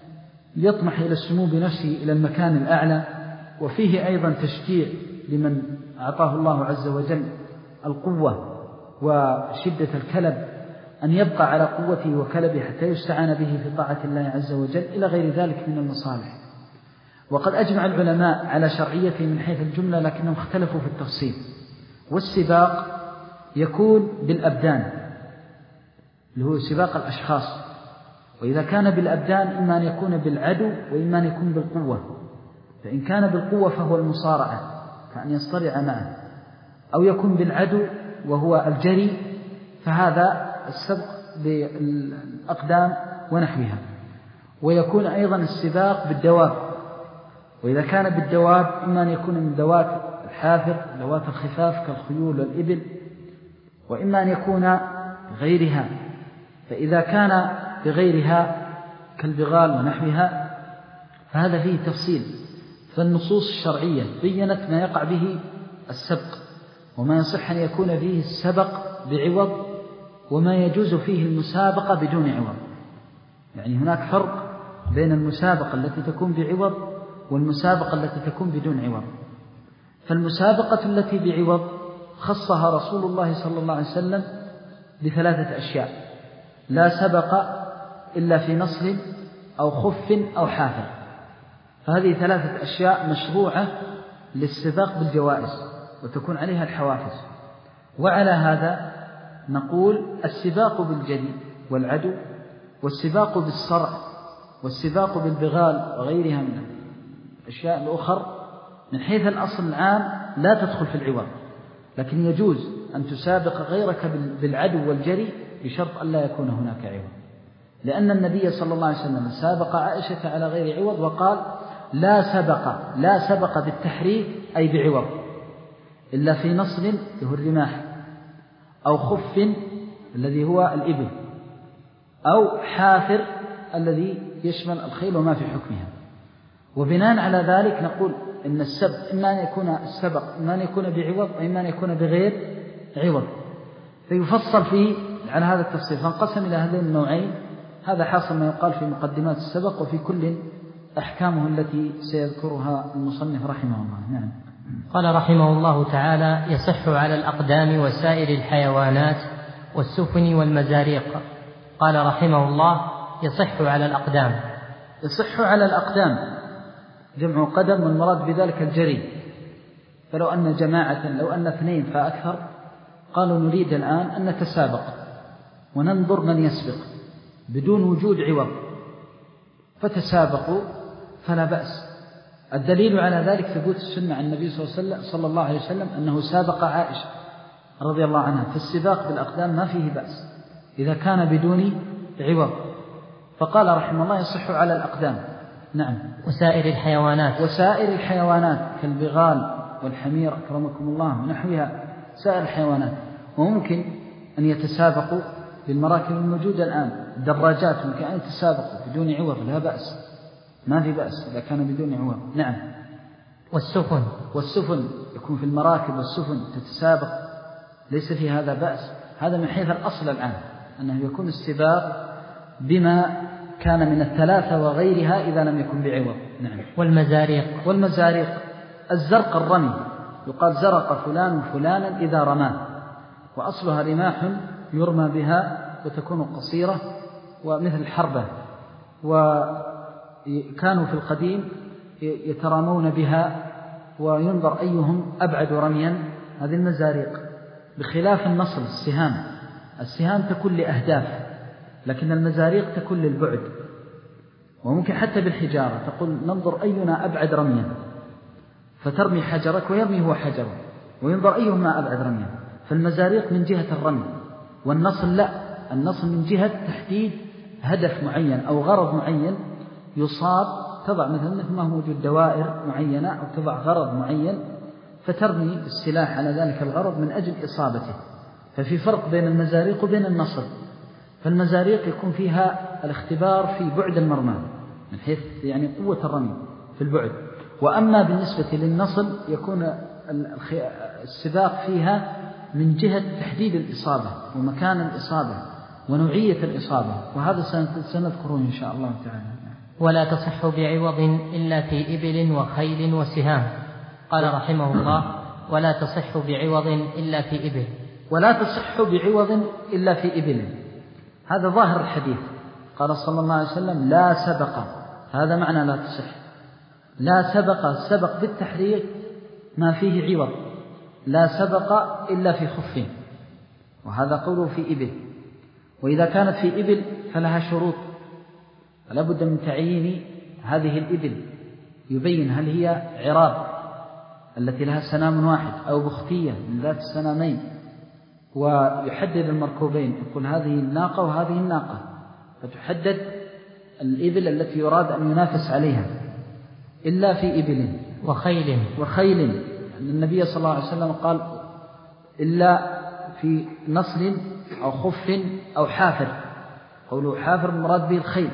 يطمح إلى السمو بنفسه إلى المكان الأعلى، وفيه أيضا تشجيع لمن أعطاه الله عز وجل القوة وشدة الكلب أن يبقى على قوته وكلبه حتى يستعان به في طاعة الله عز وجل إلى غير ذلك من المصالح. وقد أجمع العلماء على شرعيته من حيث الجملة، لكنهم اختلفوا في التفصيل. والسباق يكون بالأبدان اللي هو سباق الأشخاص، وإذا كان بالأبدان إما أن يكون بالعدو وإما أن يكون بالقوة. فإن كان بالقوة فهو المصارعة كأن يصطرع معه، أو يكون بالعدو وهو الجري، فهذا السبق بالأقدام ونحوها. ويكون أيضا السباق بالدواب، وإذا كان بالدواب إما أن يكون من ذوات الحافر ذوات الخفاف كالخيول والإبل، وإما أن يكون بغيرها. فإذا كان بغيرها كالبغال ونحوها فهذا فيه تفصيل. فالنصوص الشرعية بيّنت ما يقع به السبق وما يصح أن يكون فيه السبق بعوض، وما يجوز فيه المسابقة بدون عوض. يعني هناك فرق بين المسابقة التي تكون بعوض والمسابقة التي تكون بدون عوض. فالمسابقة التي بعوض خصها رسول الله صلى الله عليه وسلم بثلاثة أشياء: لا سبق إلا في نصل أو خف أو حافر. فهذه ثلاثة أشياء مشروعة للسباق بالجوائز وتكون عليها الحوافز. وعلى هذا نقول السباق بالجري والعدو، والسباق بالصرع، والسباق بالبغال وغيرها من الأشياء الأخرى من حيث الأصل العام لا تدخل في العوض، لكن يجوز أن تسابق غيرك بالعدو والجري بشرط أن لا يكون هناك عوض، لأن النبي صلى الله عليه وسلم سابق عائشة على غير عوض وقال: لا سبق لا سبق بالتحريك أي بعوض إلا في نصل له الرماح، أو خف الذي هو الإبل، أو حافر الذي يشمل الخيل وما في حكمها. وبناء على ذلك نقول إن السبق إما أن يكون السبق إما أن يكون بعوض وإما أن يكون بغير عوض، فيفصل فيه على هذا التفصيل، فانقسم إلى هذين النوعين. هذا حاصل ما يقال في مقدمات السبق، وفي كل أحكامه التي سيذكرها المصنف رحمه الله. نعم. قال رحمه الله تعالى: يصح على الأقدام وسائر الحيوانات والسفن والمزاريق. قال رحمه الله: يصح على الأقدام. يصح على الأقدام جمع قدم، والمراد بذلك الجري. فلو أن جماعة لو أن اثنين فأكثر قالوا نريد الآن أن نتسابق وننظر من يسبق بدون وجود عوض، فتسابقوا فلا بأس. الدليل على ذلك ثبوت السنة عن النبي صلى الله عليه وسلم أنه سابق عائشة رضي الله عنها. فالسباق بالأقدام ما فيه بأس إذا كان بدون عوض. فقال رحمه الله: يصح على الأقدام. نعم. وسائر الحيوانات وسائر الحيوانات كالبغال والحمير أكرمكم الله ونحوها، سائر الحيوانات. وممكن أن يتسابقوا بالمراكب الموجودة الآن، الدراجات ممكن أن يتسابقوا بدون عوض، لا بأس، ما في بأس إذا كان بدون عوض. نعم. والسفن والسفن يكون في المراكب والسفن تتسابق، ليس في هذا بأس. هذا من حيث الأصل العام أنه يكون السباق بما كان من الثلاثة وغيرها إذا لم يكن بعوض. نعم. والمزاريق والمزاريق الزرق الرمي، يقال زرق فلان فلانا إذا رماه، وأصلها رماح يرمى بها وتكون قصيرة ومثل الحربة، وكانوا في القديم يترامون بها وينظر أيهم أبعد رميا. هذه المزاريق، بخلاف النصل السهام. السهام تكون لأهداف، لكن المزاريق تكون للبعد. وممكن حتى بالحجارة تقول ننظر أينا أبعد رميا، فترمي حجرك ويرمي هو حجره، وينظر أيهما أبعد رميا. فالمزاريق من جهة الرمي، والنصل لا، النصل من جهة تحديد هدف معين أو غرض معين يصاب. تضع مثلا مثل ما هو موجود دوائر معينة أو تضع غرض معين فترمي السلاح على ذلك الغرض من أجل إصابته. ففي فرق بين المزاريق وبين النصل. فالمزاريق يكون فيها الاختبار في بعد المرمى من حيث يعني قوة الرمي في البعد. وأما بالنسبة للنصل يكون السباق فيها من جهة تحديد الإصابة ومكان الإصابة ونوعية الإصابة، وهذا سنذكره إن شاء الله تعالى. ولا تصح بعوض إلا في إبل وخيل وسهام. قال رحمه الله: ولا تصح بعوض إلا في إبل. ولا تصح بعوض إلا في إبل، هذا ظاهر الحديث. قال صلى الله عليه وسلم: لا سبق، هذا معنى لا تصح. لا سبق، سبق بالتحريك ما فيه عوض، لا سبق إلا في خف، وهذا قوله في إبل. وإذا كانت في إبل فلها شروط، فلا بد من تعيين هذه الإبل، يبين هل هي عراب التي لها سنام واحد أو بختية من ذات السنامين، ويحدد المركوبين، يقول هذه الناقة وهذه الناقة، فتحدد الإبل التي يراد أن ينافس عليها. إلا في إبل وخيل وخيل النبي صلى الله عليه وسلم قال: إلا في نصل أو خف أو حافر. قوله حافر مراد به الخيل،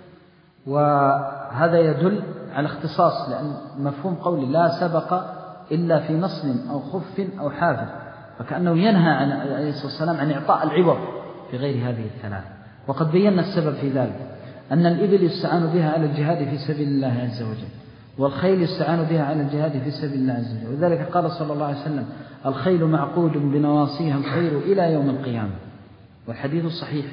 وهذا يدل على اختصاص، لأن مفهوم قول لا سبق إلا في نصل أو خف أو حافر، فكأنه ينهى عن عليه الصلاة والسلام عن إعطاء العوض في غير هذه الثلاث. وقد بينا السبب في ذلك، أن الإبل يستعان بها على الجهاد في سبيل الله عز وجل، والخيل يستعان بها على الجهاد في سبيل الله عز وجل. وذلك قال صلى الله عليه وسلم: الخيل معقود بنواصيها الخير إلى يوم القيامة، والحديث الصحيح.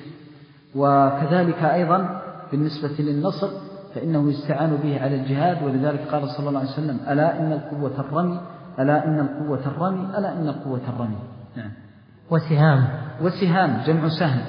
وكذلك أيضا بالنسبة للنصر فإنه يستعان به على الجهاد، ولذلك قال صلى الله عليه وسلم: ألا إن القوة الرمي، ألا إن القوة الرمي، ألا إن القوة الرمي. نعم. وسهام وسهام جمع سهم.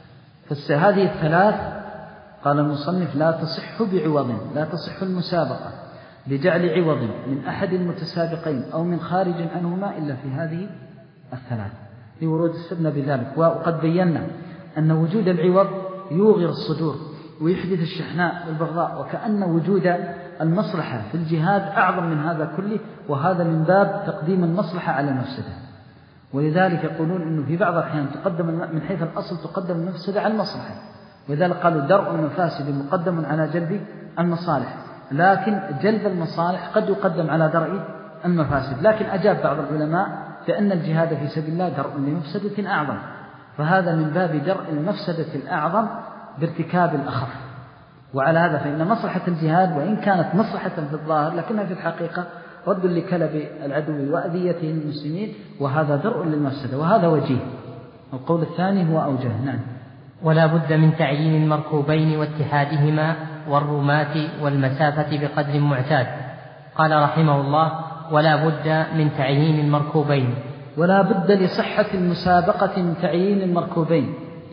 فهذه الثلاث قال المصنف: لا تصح بعوض، لا تصح المسابقة بجعل عوض من أحد المتسابقين أو من خارج عنهما إلا في هذه الثلاث، لورود السنة بذلك. وقد بينا أن وجود العوض يوغر الصدور ويحدث الشحناء والبغضاء، وكأن وجود المصلحة في الجهاد أعظم من هذا كله، وهذا من باب تقديم المصلحة على المفسدة. ولذلك يقولون أنه في بعض الأحيان تقدم من حيث الأصل تقدم المفسدة على المصلحة، ولذلك قالوا: درء المفاسد مقدم على جلب المصالح. لكن جلب المصالح قد يقدم على درء المفاسد. لكن أجاب بعض العلماء بأن الجهاد في سبيل الله درء لمفسدة أعظم، فهذا من باب درء المفسدة الأعظم بارتكاب الأخف. وعلى هذا فإن مصلحة الجهاد وإن كانت مصلحة في الظاهر لكنها في الحقيقة رد لكلب العدو وأذيته المسلمين، وهذا درء للمفسدة، وهذا وجيه. القول الثاني هو أوجه. نعم. ولا بد من تعيين المركوبين واتحادهما والرماة والمسافة بقدر معتاد. قال رحمه الله: ولا بد من تعيين المركوبين. ولا بد لصحة المسابقة من تعيين المركوبين،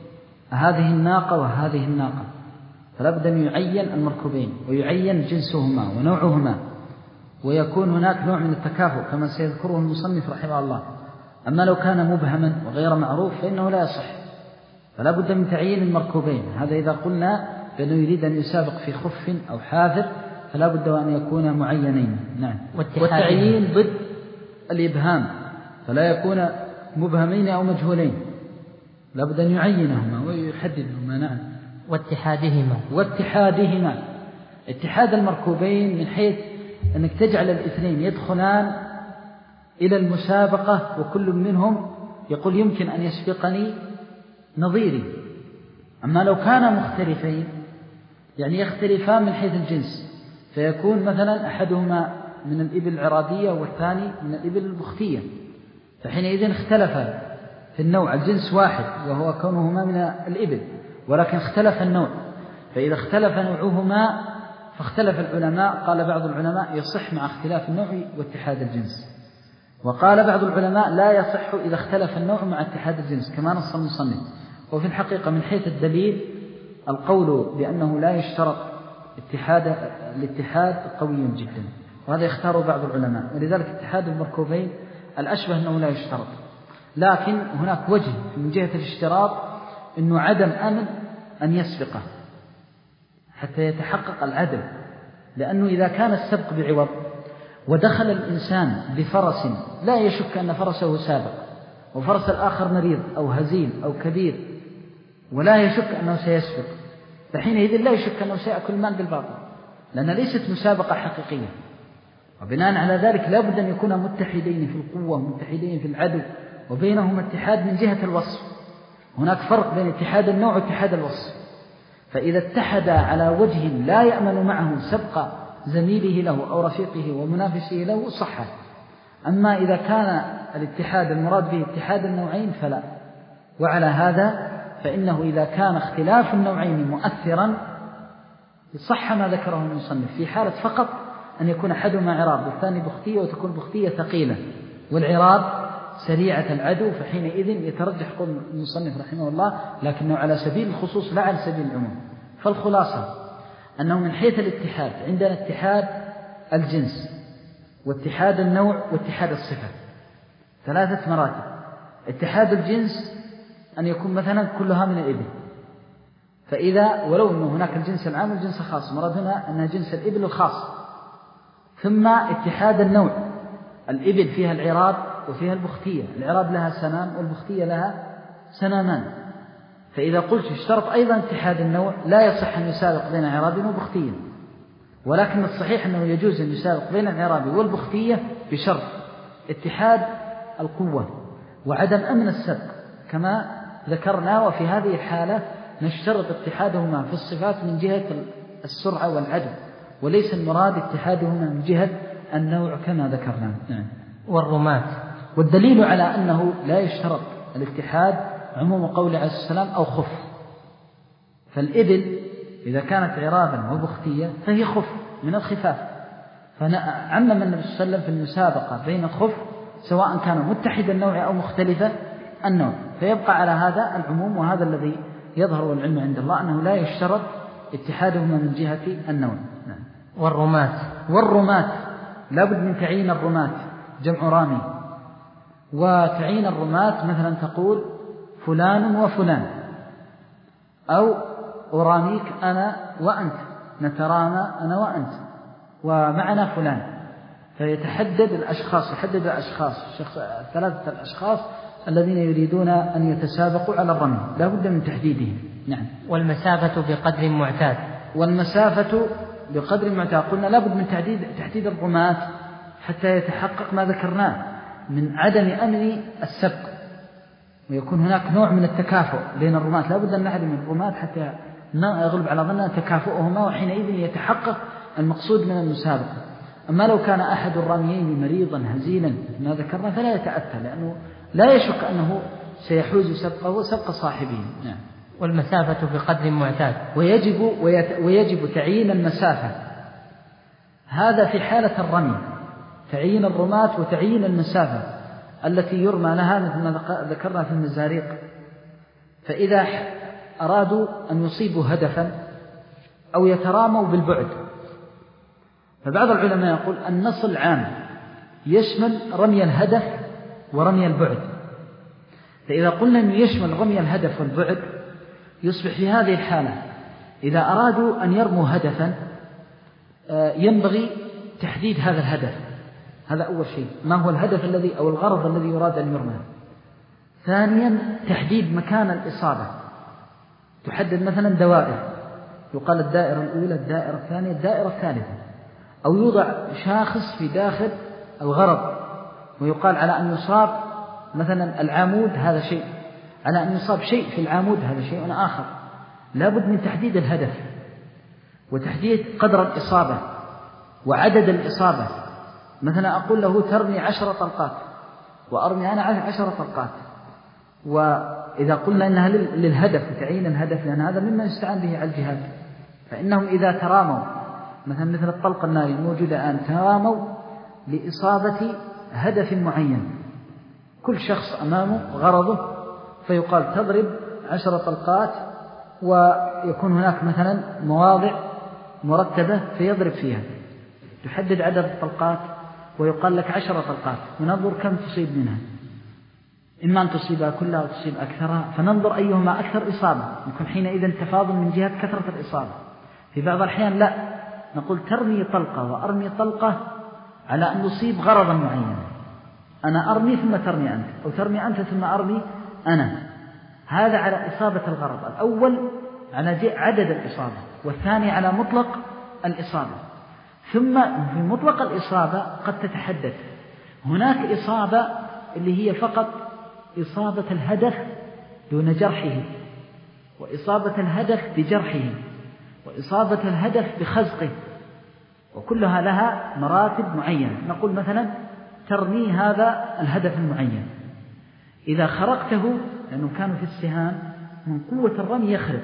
هذه الناقة وهذه الناقة، فلا بد أن يعين المركوبين ويعين جنسهما ونوعهما، ويكون هناك نوع من التكافؤ كما سيذكره المصنف رحمه الله. أما لو كان مبهما وغير معروف فإنه لا يصح، فلا بد من تعيين المركوبين. هذا إذا قلنا بأنه يريد أن يسابق في خف أو حافر فلا بد أن يكون معينين. نعم. والتعيين ضد الإبهام، فلا يكون مبهمين أو مجهولين، لا بد أن يعينهما ويحددهما. نعم. واتحادهما واتحادهما اتحاد المركوبين من حيث أنك تجعل الاثنين يدخلان إلى المسابقة وكل منهم يقول يمكن أن يسبقني نظيري. أما لو كان مختلفين يعني يختلفان من حيث الجنس، فيكون مثلا أحدهما من الإبل العرادية والثاني من الإبل البختية، فحينئذ اختلفا في النوع، الجنس واحد وهو كونهما من الإبل، ولكن اختلف النوع. فإذا اختلف نوعهما فاختلف العلماء، قال بعض العلماء يصح مع اختلاف النوع واتحاد الجنس، وقال بعض العلماء لا يصح إذا اختلف النوع مع اتحاد الجنس كما نص المصنف. وفي الحقيقة من حيث الدليل القول بأنه لا يشترط اتحاد الاتحاد قوي جدا، وهذا يختار بعض العلماء، ولذلك اتحاد المركوبين الأشبه أنه لا يشترط. لكن هناك وجه من جهة الاشتراط أنه عدم أمن أن يسبقه حتى يتحقق العدل، لأنه إذا كان السبق بعوض ودخل الإنسان بفرس لا يشك أن فرسه سابق وفرس الآخر مريض أو هزيل أو كبير ولا يشك أنه سيسبق، فحينئذ لا يشك أنه سيأكل المال بالباطل، لأن ليست مسابقة حقيقية. وبناء على ذلك لا بد أن يكون متحدين في القوة، متحدين في العدو، وبينهما اتحاد من جهة الوصف. هناك فرق بين اتحاد النوع واتحاد الوصف، فإذا اتحد على وجه لا يأمن معه سبق زميله له أو رفيقه ومنافسه له صح. أما إذا كان الاتحاد المراد به اتحاد النوعين فلا. وعلى هذا فإنه إذا كان اختلاف النوعين مؤثرا صح ما ذكره المصنف في حالة فقط أن يكون أحدهما عراض والثاني بختية، وتكون بختية ثقيلة والعراض سريعة العدو، فحينئذ يترجح قول المصنف رحمه الله، لكنه على سبيل الخصوص لا على سبيل العموم. فالخلاصة أنه من حيث الاتحاد عندنا اتحاد الجنس واتحاد النوع واتحاد الصفة، ثلاثة مراتب. اتحاد الجنس أن يكون مثلا كلها من الإبل، فإذا ولو أنه هناك الجنس العام والجنس الخاص، مراد هنا أنها جنس الإبل الخاص. ثم اتحاد النوع، الإبل فيها العراض وفيها البختية، العراض لها سنام والبختية لها سنامان، فإذا قلت اشترط أيضا اتحاد النوع لا يصح أن يسابق بين عراض وبختية، ولكن الصحيح أنه يجوز أن يسابق بين العراض والبختية بشرط اتحاد القوة وعدم أمن السبق كما ذكرنا. وفي هذه الحالة نشترط اتحادهما في الصفات من جهة السرعة والعدل، وليس المراد اتحادهما من جهة النوع كما ذكرنا. نعم. والرماة. والدليل على أنه لا يشترط الاتحاد عموم قول عليه السلام أو خف، فالإبل إذا كانت عراضا وبختية فهي خف من الخفاف، فعمم النبي صلى الله عليه وسلم في المسابقة بين الخف سواء كان متحد النوع أو مختلف النوع، فيبقى على هذا العموم. وهذا الذي يظهر العلم عند الله أنه لا يشترط اتحادهما من جهة النوع. نعم. والرماة. والرماة لابد من تعيين الرماة، جمع رامي، وتعيين الرماة مثلا تقول فلان وفلان، أو أراميك أنا وأنت، نترامى أنا وأنت ومعنا فلان، فيتحدد الأشخاص، يحدد الأشخاص الشخص ثلاثة الأشخاص الذين يريدون أن يتسابقوا على الرمي، لا بد من تحديدهم. نعم. والمسافة بقدر معتاد. والمسافة بقدر معتاد، قلنا لا بد من تحديد تحديد الرماة حتى يتحقق ما ذكرناه من عدم أمن السبق، ويكون هناك نوع من التكافؤ بين الرماة، لا بد أن نعلم الرماة حتى يغلب على ظننا تكافؤهما، وحينئذ يتحقق المقصود من المسابقة. أما لو كان أحد الراميين مريضا هزيلا ما ذكرنا فلا يتأتى، لأنه لا يشك أنه سيحوز سبقه سبق صاحبه. نعم. والمسافة بقدر معتاد. ويجب, ويجب تعيين المسافة، هذا في حالة الرمي، تعيين الرماة وتعيين المسافة التي يرمى لها مثل ما ذكرنا في المزاريق. فإذا أرادوا أن يصيبوا هدفا أو يتراموا بالبعد، فبعض العلماء يقول النص العام يشمل رمي الهدف ورمي البعد، فإذا قلنا أنه يشمل رمي الهدف والبعد يصبح في هذه الحالة إذا أرادوا أن يرموا هدفا ينبغي تحديد هذا الهدف، هذا أول شيء، ما هو الهدف الذي أو الغرض الذي يراد أن يرمى. ثانيا تحديد مكان الإصابة، تحدد مثلا دوائر، يقال الدائرة الأولى، الدائرة الثانية، الدائرة الثالثة، أو يوضع شاخص في داخل الغرض ويقال على أن يصاب مثلا العمود هذا شيء، على أن يصاب شيء في العمود هذا شيء آخر. لا بد من تحديد الهدف وتحديد قدر الإصابة وعدد الإصابة. مثلا أقول له ترمي عشر طلقات وأرمي أنا عشر طلقات، وإذا قلنا إنها للهدف وتعيين الهدف، لأن هذا مما يستعان به على الجهاد، فإنهم إذا تراموا مثلا مثل الطلقة النارية الموجودة الآن تراموا لإصابة هدف معين، كل شخص أمامه غرضه، فيقال تضرب عشر طلقات، ويكون هناك مثلا مواضع مرتبة فيضرب فيها، تحدد عدد الطلقات ويقال لك عشر طلقات، وننظر كم تصيب منها، إما أن تصيبها كلها أو تصيب أكثرها، فننظر أيهما أكثر إصابة، يكون حينئذ تفاضل من جهة كثرة الإصابة. في بعض الأحيان لا، نقول ترمي طلقة وأرمي طلقة على أن نصيب غرضا معينا، أنا أرمي ثم ترمي أنت، أو ترمي أنت ثم أرمي أنا، هذا على إصابة الغرض، الأول على عدد الإصابة، والثاني على مطلق الإصابة. ثم في مطلق الإصابة قد تتحدث، هناك إصابة اللي هي فقط إصابة الهدف دون جرحه، وإصابة الهدف بجرحه، وإصابة الهدف بخزقه، وكلها لها مراتب معينة. نقول مثلا ترمي هذا الهدف المعين، إذا خرقته، لأنه كانوا في السهام من قوة الرمي يخرق،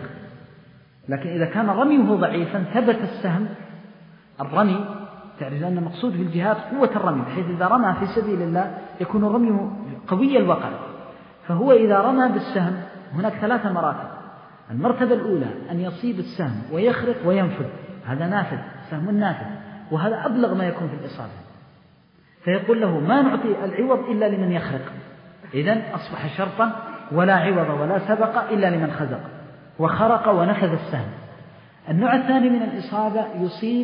لكن إذا كان رميه ضعيفا ثبت السهم. الرمي تعرف أن المقصود في الجهاد قوة الرمي، بحيث إذا رمى في سبيل الله يكون رميه قوي الوقع. فهو إذا رمى بالسهم هناك ثلاثة مراتب. المرتبة الأولى أن يصيب السهم ويخرق وينفذ، هذا نافذ، سهم نافذ، وهذا أبلغ ما يكون في الإصابة. فيقول له ما نعطي العوض إلا لمن يخرق، إذن أصبح شرطا، ولا عوض ولا سبق إلا لمن خزق وخرق ونفذ السهم. النوع الثاني من الإصابة يصيب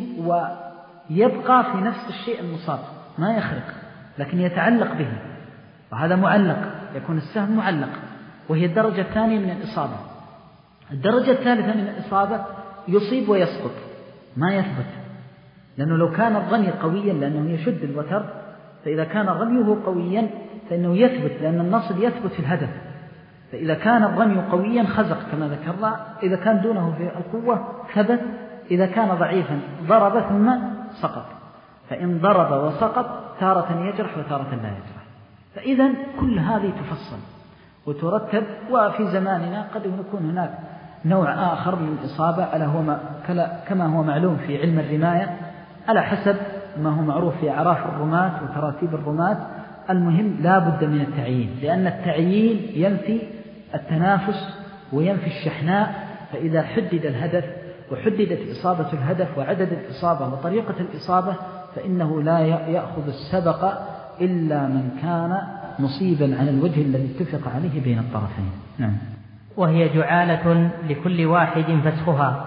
ويبقى في نفس الشيء المصاب، ما يخرق لكن يتعلق به، وهذا معلق، يكون السهم معلق، وهي الدرجة الثانية من الإصابة. الدرجة الثالثة من الإصابة يصيب ويسقط، ما يثبت، لأنه لو كان الرمي قويا لأنه يشد الوتر، فإذا كان رميه قويا فإنه يثبت، لأن النصب يثبت في الهدف. فإذا كان الرمي قويا خزق كما ذكرنا، إذا كان دونه في القوة ثبت، إذا كان ضعيفا ضرب ثم سقط. فإن ضرب وسقط تارة يجرح وتارة لا يجرح. فإذا كل هذه تفصل وترتب. وفي زماننا قد يكون هناك نوع آخر من الإصابة على هو كما هو معلوم في علم الرماية، على حسب ما هو معروف في أعراف الرماة وتراتيب الرماة. المهم لا بد من التعيين، لأن التعيين ينفي التنافس وينفي الشحناء. فإذا حدد الهدف وحددت إصابة الهدف وعدد الإصابة وطريقة الإصابة، فإنه لا يأخذ السبق إلا من كان مصيبا على الوجه الذي اتفق عليه بين الطرفين. نعم. وهي جعالة لكل واحد فسخها.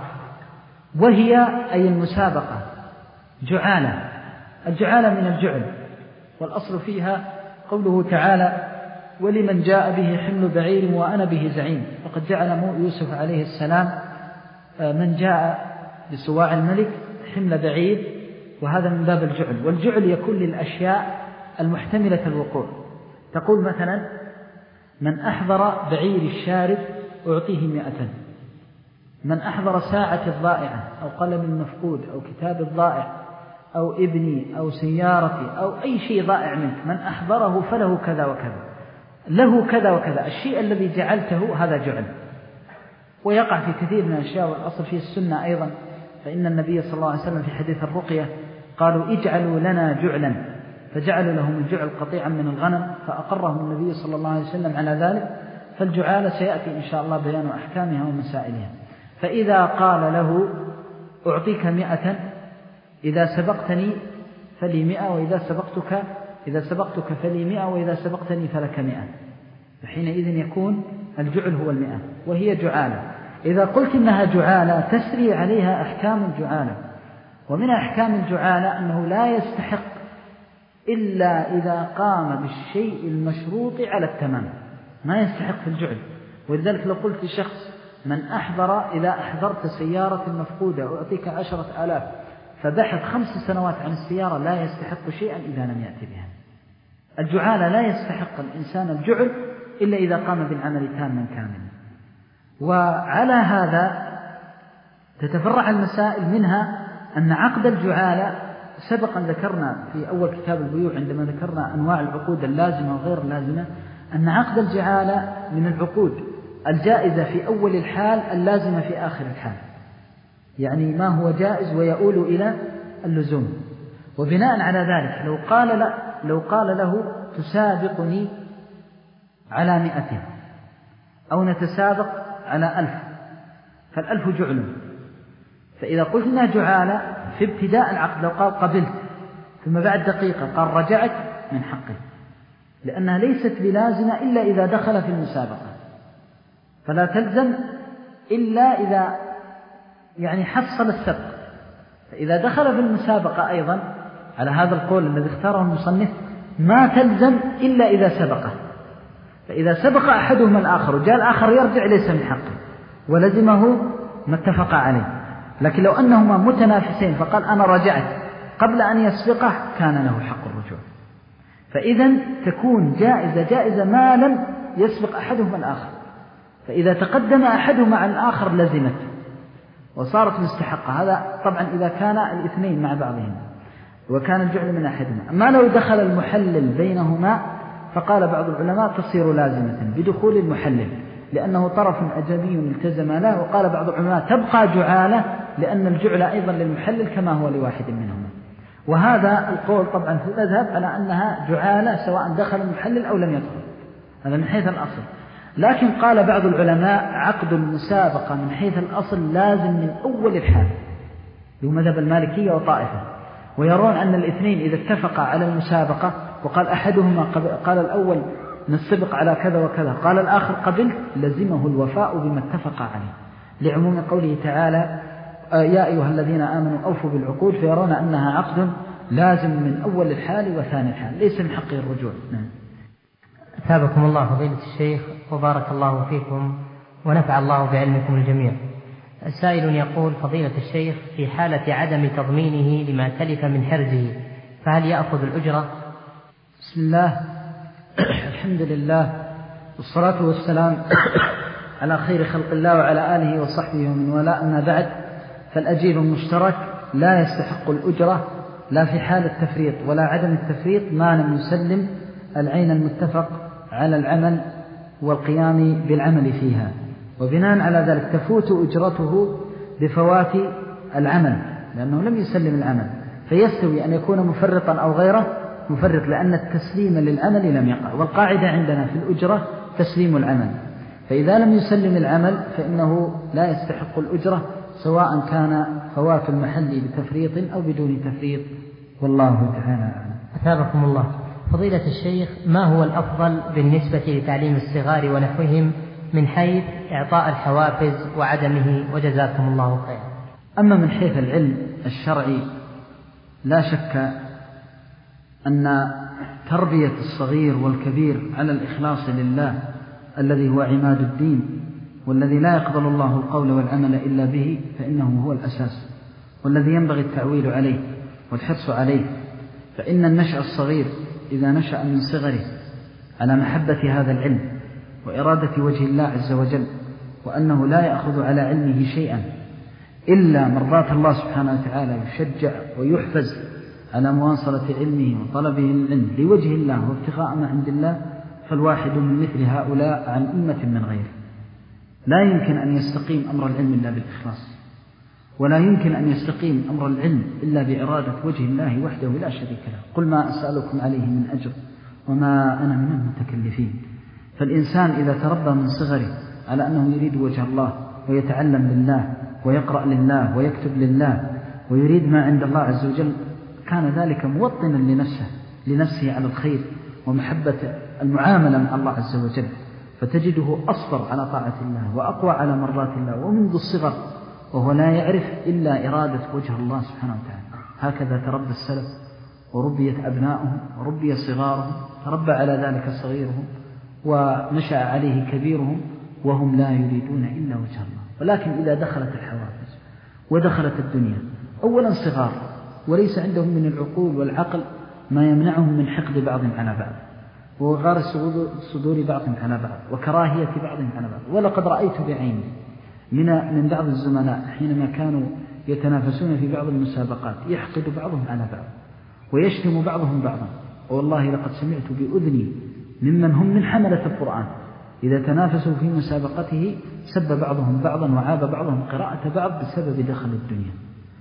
وهي أي المسابقة جعالة. الجعالة من الجعل، والأصل فيها قوله تعالى ولمن جاء به حمل بعير وأنا به زعيم. وقد جعل يوسف عليه السلام من جاء بسواع الملك حمل بعير، وهذا من باب الجعل. والجعل يكون للأشياء المحتملة الوقوع. تقول مثلا من أحضر بعير الشارد أعطيه مئة، من أحضر ساعة الضائعة أو قلم المفقود أو كتاب الضائع أو ابني أو سيارتي أو أي شيء ضائع منك، من أحضره فله كذا وكذا، له كذا وكذا. الشيء الذي جعلته هذا جعل، ويقع في كثير من الأشياء، والأصل فيه السنة أيضا. فإن النبي صلى الله عليه وسلم في حديث الرقية قالوا اجعلوا لنا جعلا، فجعلوا لهم الجعل قطيعا من الغنم، فأقرهم النبي صلى الله عليه وسلم على ذلك. فالجعالة سيأتي إن شاء الله بيان أحكامها ومسائلها. فإذا قال له أعطيك مئة، إذا سبقتني فلي مئة، وإذا سبقتك إذا سبقتك فلي مئة، وإذا سبقتني فلك مئة، فحينئذ يكون الجعل هو المئة، وهي جعالة. إذا قلت إنها جعالة تسري عليها أحكام الجعالة، ومن أحكام الجعالة أنه لا يستحق إلا إذا قام بالشيء المشروط على التمام، ما يستحق في الجعل. ولذلك لو قلت لشخص من أحضر إذا أحضرت سيارة مفقودة أعطيك عشرة آلاف، فبحث خمس سنوات عن السيارة، لا يستحق شيئا إذا لم يأتي بها. الجعالة لا يستحق الإنسان الجعل إلا إذا قام بالعمل تاما كاملا. وعلى هذا تتفرع المسائل، منها أن عقد الجعالة سبقا ذكرنا في أول كتاب البيوع عندما ذكرنا أنواع العقود اللازمة وغير اللازمة، أن عقد الجعالة من العقود الجائزة في أول الحال اللازمة في آخر الحال، يعني ما هو جائز ويؤول إلى اللزوم. وبناء على ذلك لو قال لا لو قال له تسابقني على مئة أو نتسابق على ألف، فالألف جعل. فإذا قلنا جعالة في ابتداء العقد، لو قال قبلت ثم بعد دقيقة قال رجعت، من حقه، لأنها ليست بلازمة إلا إذا دخل في المسابقة، فلا تلزم إلا إذا يعني حصل السبق. فإذا دخل في المسابقة أيضا على هذا القول الذي اختاره المصنف ما تلزم إلا إذا سبقه. فإذا سبق أحدهما الآخر وجاء الآخر يرجع ليس من حقه ولزمه ما اتفق عليه. لكن لو أنهما متنافسين فقال أنا رجعت قبل أن يسبقه كان له حق الرجوع. فإذا تكون جائزة جائزة ما لم يسبق أحدهما الآخر، فإذا تقدم أحدهما عن الآخر لزمت وصارت مستحقة. هذا طبعا إذا كان الاثنين مع بعضهم وكان الجعل من أحدهما. أما لو دخل المحلل بينهما فقال بعض العلماء تصير لازمة بدخول المحلل لأنه طرف أجنبي التزم له، وقال بعض العلماء تبقى جعالة لأن الجعل أيضا للمحلل كما هو لواحد منهما. وهذا القول طبعا في المذهب على أنها جعالة سواء دخل المحلل أو لم يدخل، هذا من حيث الأصل. لكن قال بعض العلماء عقد المسابقة من حيث الأصل لازم من أول الحال، هو مذهب المالكية وطائفة، ويرون أن الاثنين إذا اتفقا على المسابقة وقال أحدهما قال الأول نسبق على كذا وكذا قال الآخر قبلت لزمه الوفاء بما اتفق عليه، لعموم قوله تعالى يا أيها الذين آمنوا أوفوا بالعقود، فيرون أنها عقد لازم من أول الحال وثاني الحال ليس من حقه الرجوع. نعم. أثابكم الله فضيلة الشيخ وبارك الله فيكم ونفع الله بعلمكم الجميع. سائل يقول فضيلة الشيخ في حالة عدم تضمينه لما تلف من حرزه فهل يأخذ الأجرة؟ بسم الله الحمد لله والصلاة والسلام على خير خلق الله وعلى آله وصحبه ومن والاه، أما بعد، فالأجير المشترك لا يستحق الأجرة لا في حال التفريط ولا عدم التفريط ما لم يسلم العين المتفق على العمل والقيام بالعمل فيها، وبناء على ذلك تفوت أجرته بفوات العمل لأنه لم يسلم العمل، فيستوي أن يكون مفرطا أو غيره مفرط لأن التسليم للعمل لم يقع. والقاعدة عندنا في الأجرة تسليم العمل، فإذا لم يسلم العمل فإنه لا يستحق الأجرة سواء كان فوات المحل بتفريط أو بدون تفريط، والله تعالى أعلم. أثابكم الله فضيلة الشيخ، ما هو الأفضل بالنسبة لتعليم الصغار ونحوهم من حيث إعطاء الحوافز وعدمه، وجزاكم الله خيرا؟ أما من حيث العلم الشرعي لا شك أن تربية الصغير والكبير على الإخلاص لله الذي هو عماد الدين والذي لا يقبل الله القول والعمل إلا به فإنه هو الأساس والذي ينبغي التعويل عليه والحرص عليه. فإن النشأ الصغير إذا نشأ من صغره على محبة هذا العلم وإرادة وجه الله عز وجل وأنه لا يأخذ على علمه شيئا إلا مرضاة الله سبحانه وتعالى، يشجع ويحفز على مواصلة علمه وطلبه العلم لوجه الله وابتغاء ما عند الله، فالواحد من مثل هؤلاء عن أمة من غيره. لا يمكن أن يستقيم أمر العلم إلا بالإخلاص، ولا يمكن أن يستقيم أمر العلم إلا بإرادة وجه الله وحده لا شريك له. قل ما أسألكم عليه من أجر وما أنا من المتكلفين. فالإنسان إذا تربى من صغره على أنه يريد وجه الله ويتعلم لله ويقرأ لله ويكتب لله ويريد ما عند الله عز وجل، كان ذلك موطنا لنفسه لنفسه على الخير ومحبة المعاملة مع الله عز وجل، فتجده أصبر على طاعة الله وأقوى على مرضات الله ومنذ الصغر وهو لا يعرف إلا إرادة وجه الله سبحانه وتعالى. هكذا تربى السلف وربيت أبنائهم وربي صغارهم، تربى على ذلك صغيرهم ونشأ عليه كبيرهم وهم لا يريدون إلا وجه الله. ولكن إذا دخلت الحوافز ودخلت الدنيا أولا صغار وليس عندهم من العقول والعقل ما يمنعهم من حقد بعض على بعض وغار صدور بعض على بعض وكراهية بعض على بعض. ولقد رأيت بعيني من من بعض الزملاء حينما كانوا يتنافسون في بعض المسابقات يحقد بعضهم على بعض ويشتم بعضهم بعضا، والله لقد سمعت بأذني ممن هم من حملة القرآن إذا تنافسوا في مسابقته سب بعضهم بعضا وعاب بعضهم قراءة بعض بسبب دخل الدنيا،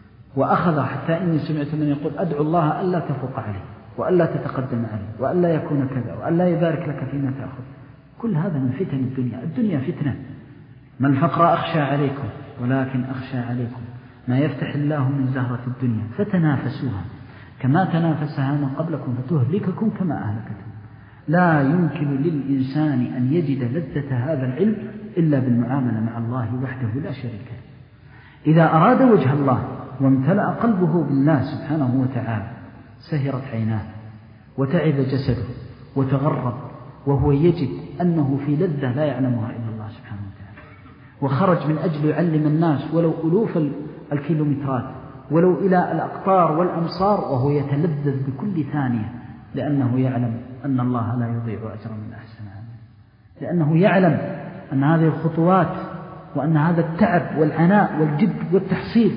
وأخذ حتى إني سمعت من يقول أدعو الله ألا تفوق عليه وألا تتقدم عليه وألا يكون كذا وألا يبارك لك فيما تأخذ. كل هذا من فتن الدنيا. الدنيا فتنة. ما الفقر أخشى عليكم ولكن أخشى عليكم ما يفتح الله من زهرة الدنيا فتنافسوها كما تنافسها من قبلكم فتهلككم كما أهلكتهم. لا يمكن للإنسان أن يجد لذة هذا العلم إلا بالمعاملة مع الله وحده لا شريك له. إذا أراد وجه الله وامتلأ قلبه بالله سبحانه وتعالى سهرت عيناه وتعب جسده وتغرب وهو يجد أنه في لذة لا يعلمها إلا الله سبحانه وتعالى، وخرج من أجل يعلم الناس ولو ألوف الكيلومترات ولو إلى الأقطار والأمصار، وهو يتلذذ بكل ثانية، لأنه يعلم أن الله لا يضيع أجر من أحسن عمل، لأنه يعلم أن هذه الخطوات وأن هذا التعب والعناء والجد والتحصيل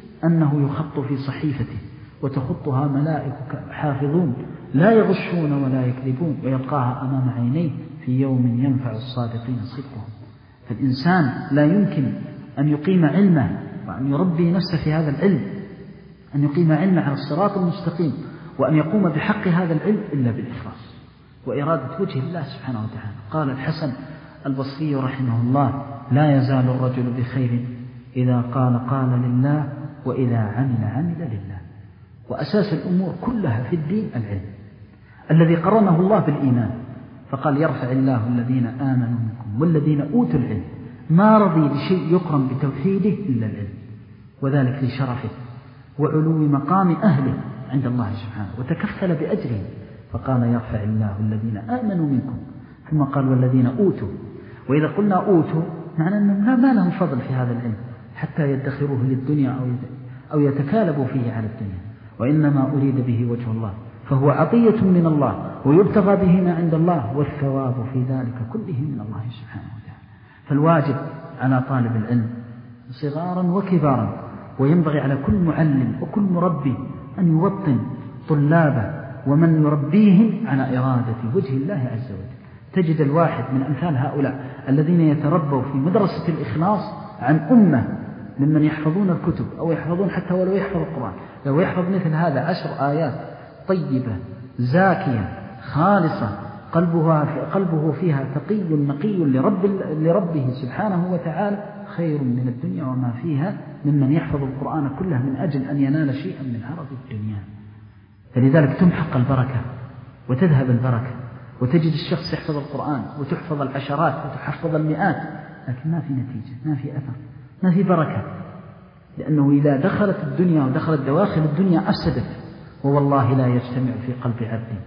أنه يخط في صحيفته وتخطها ملائكة حافظون لا يغشون ولا يكذبون، ويلقاها أمام عينيه في يوم ينفع الصادقين صدقهم. فالإنسان لا يمكن أن يقيم علمه وأن يربي نفسه في هذا العلم، أن يقيم علمه على الصراط المستقيم وأن يقوم بحق هذا العلم إلا بالإخلاص وإرادة وجه الله سبحانه وتعالى. قال الحسن البصري رحمه الله: لا يزال الرجل بخير إذا قال قال لله وإذا عمل عمل لله. وأساس الأمور كلها في الدين العلم الذي قرنه الله بالإيمان، فقال: يرفع الله الذين آمنوا منكم والذين أوتوا العلم. ما رضي بشيء يقرن بتوحيده إلا العلم، وذلك لشرفه وعلو مقام أهله عند الله سبحانه، وتكفل بأجره، فقال: يرفع الله الذين آمنوا منكم، ثم قال: والذين أوتوا. وإذا قلنا أوتوا معنى أنهم ما لهم فضل في هذا العلم حتى يدخروه للدنيا أو يتكالبوا فيه على الدنيا، وإنما أريد به وجه الله، فهو عطية من الله ويبتغى به ما عند الله، والثواب في ذلك كله من الله سبحانه وتعالى. فالواجب على طالب العلم صغارا وكبارا، وينبغي على كل معلم وكل مربي أن يوطن طلابه ومن يربيهم على إرادة وجه الله عز وجل. تجد الواحد من أمثال هؤلاء الذين يتربوا في مدرسة الإخلاص عن أمة ممن يحفظون الكتب أو يحفظون حتى ولو يحفظ القرآن، لو يحفظ مثل هذا عشر آيات طيبة زاكية خالصة قلبه قلبه فيها تقي نقي لرب لربه سبحانه وتعالى، خير من الدنيا وما فيها ممن يحفظ القرآن كله من أجل أن ينال شيئا من عرض الدنيا. فلذلك تمحق البركة وتذهب البركة، وتجد الشخص يحفظ القرآن وتحفظ العشرات وتحفظ المئات، لكن ما في نتيجة، ما في أثر، ما في بركة، لأنه إذا دخلت الدنيا ودخلت دواخل الدنيا أفسدت. ووالله لا يجتمع في قلب عبد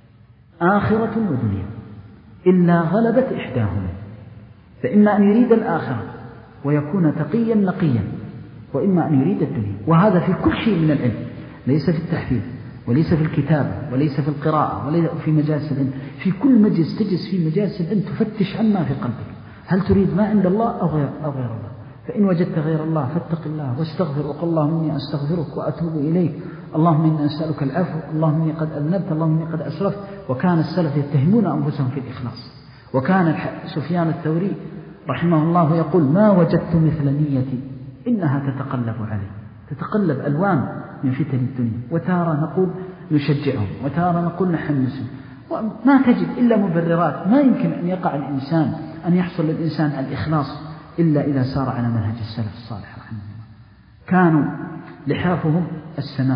آخرة ودنيا إلا غلبت إحداهما، فإما أن يريد الآخرة ويكون تقيا نقيا، وإما أن يريد الدنيا. وهذا في كل شيء من العلم، ليس في التحفيظ وليس في الكتابة وليس في القراءة وليس في مجالس العلم. في كل مجلس تجلس في مجالس العلم تفتش عما في قلبك، هل تريد ما عند الله أو غير, أو غير الله؟ فإن وجدت غير الله فاتق الله واستغفر، وقل اللهم إني أستغفرك وأتوب إليك، اللهم إني أسألك العفو، اللهم إني قد أذنبت، اللهم إني قد أسرفت. وكان السلف يتهمون أنفسهم في الإخلاص. وكان سفيان الثوري رحمه الله يقول: ما وجدت مثل نيتي إنها تتقلب علي، تتقلب ألوان من فتن الدنيا، وتارة نقول نشجعهم وتارة نقول نحمسهم، وما تجد إلا مبررات. ما يمكن أن يقع الإنسان أن يحصل للإنسان الإخلاص إلا إذا سار على منهج السلف الصالح رحمه الله. كانوا لحافهم السماء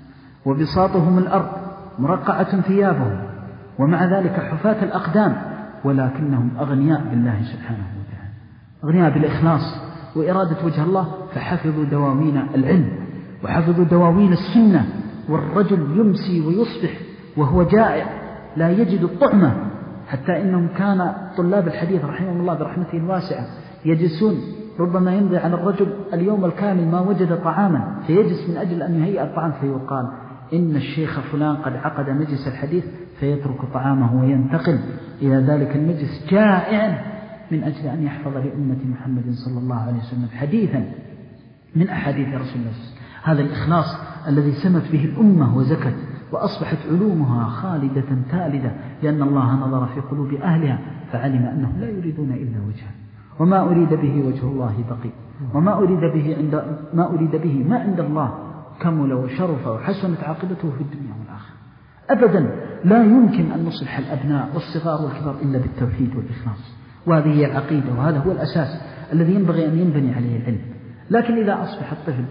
وبساطهم الأرض، مرقعة ثيابهم، ومع ذلك حفاة الأقدام، ولكنهم أغنياء بالله سبحانه وتعالى، أغنياء بالإخلاص وإرادة وجه الله، فحفظوا دواوين العلم وحفظوا دواوين السنة. والرجل يمسي ويصبح وهو جائع لا يجد الطعمة، حتى إنهم كان طلاب الحديث رحمهم الله برحمته الواسعة يجلسون، ربما يمضي على الرجل اليوم الكامل ما وجد طعاما، فيجلس من أجل أن يهيئ الطعام، فيقال إن الشيخ فلان قد عقد مجلس الحديث، فيترك طعامه وينتقل إلى ذلك المجلس جائعا من أجل أن يحفظ لأمة محمد صلى الله عليه وسلم حديثا من أحاديث رسول الله صلى الله عليه وسلم. هذا الإخلاص الذي سمت به الأمة وزكت وأصبحت علومها خالدة تالدة، لأن الله نظر في قلوب أهلها فعلم أنهم لا يريدون إلا وجهه، وما أريد به وجه الله بقي، وما أريد به عند ما أريد به ما عند الله كمل وشرف وحسنت عاقبته في الدنيا والآخرة. أبدا لا يمكن أن نصلح الأبناء والصغار والكبار إلا بالتوحيد والإخلاص، وهذه هي العقيدة، وهذا هو الأساس الذي ينبغي أن ينبني عليه العلم. لكن إذا أصبح الطفل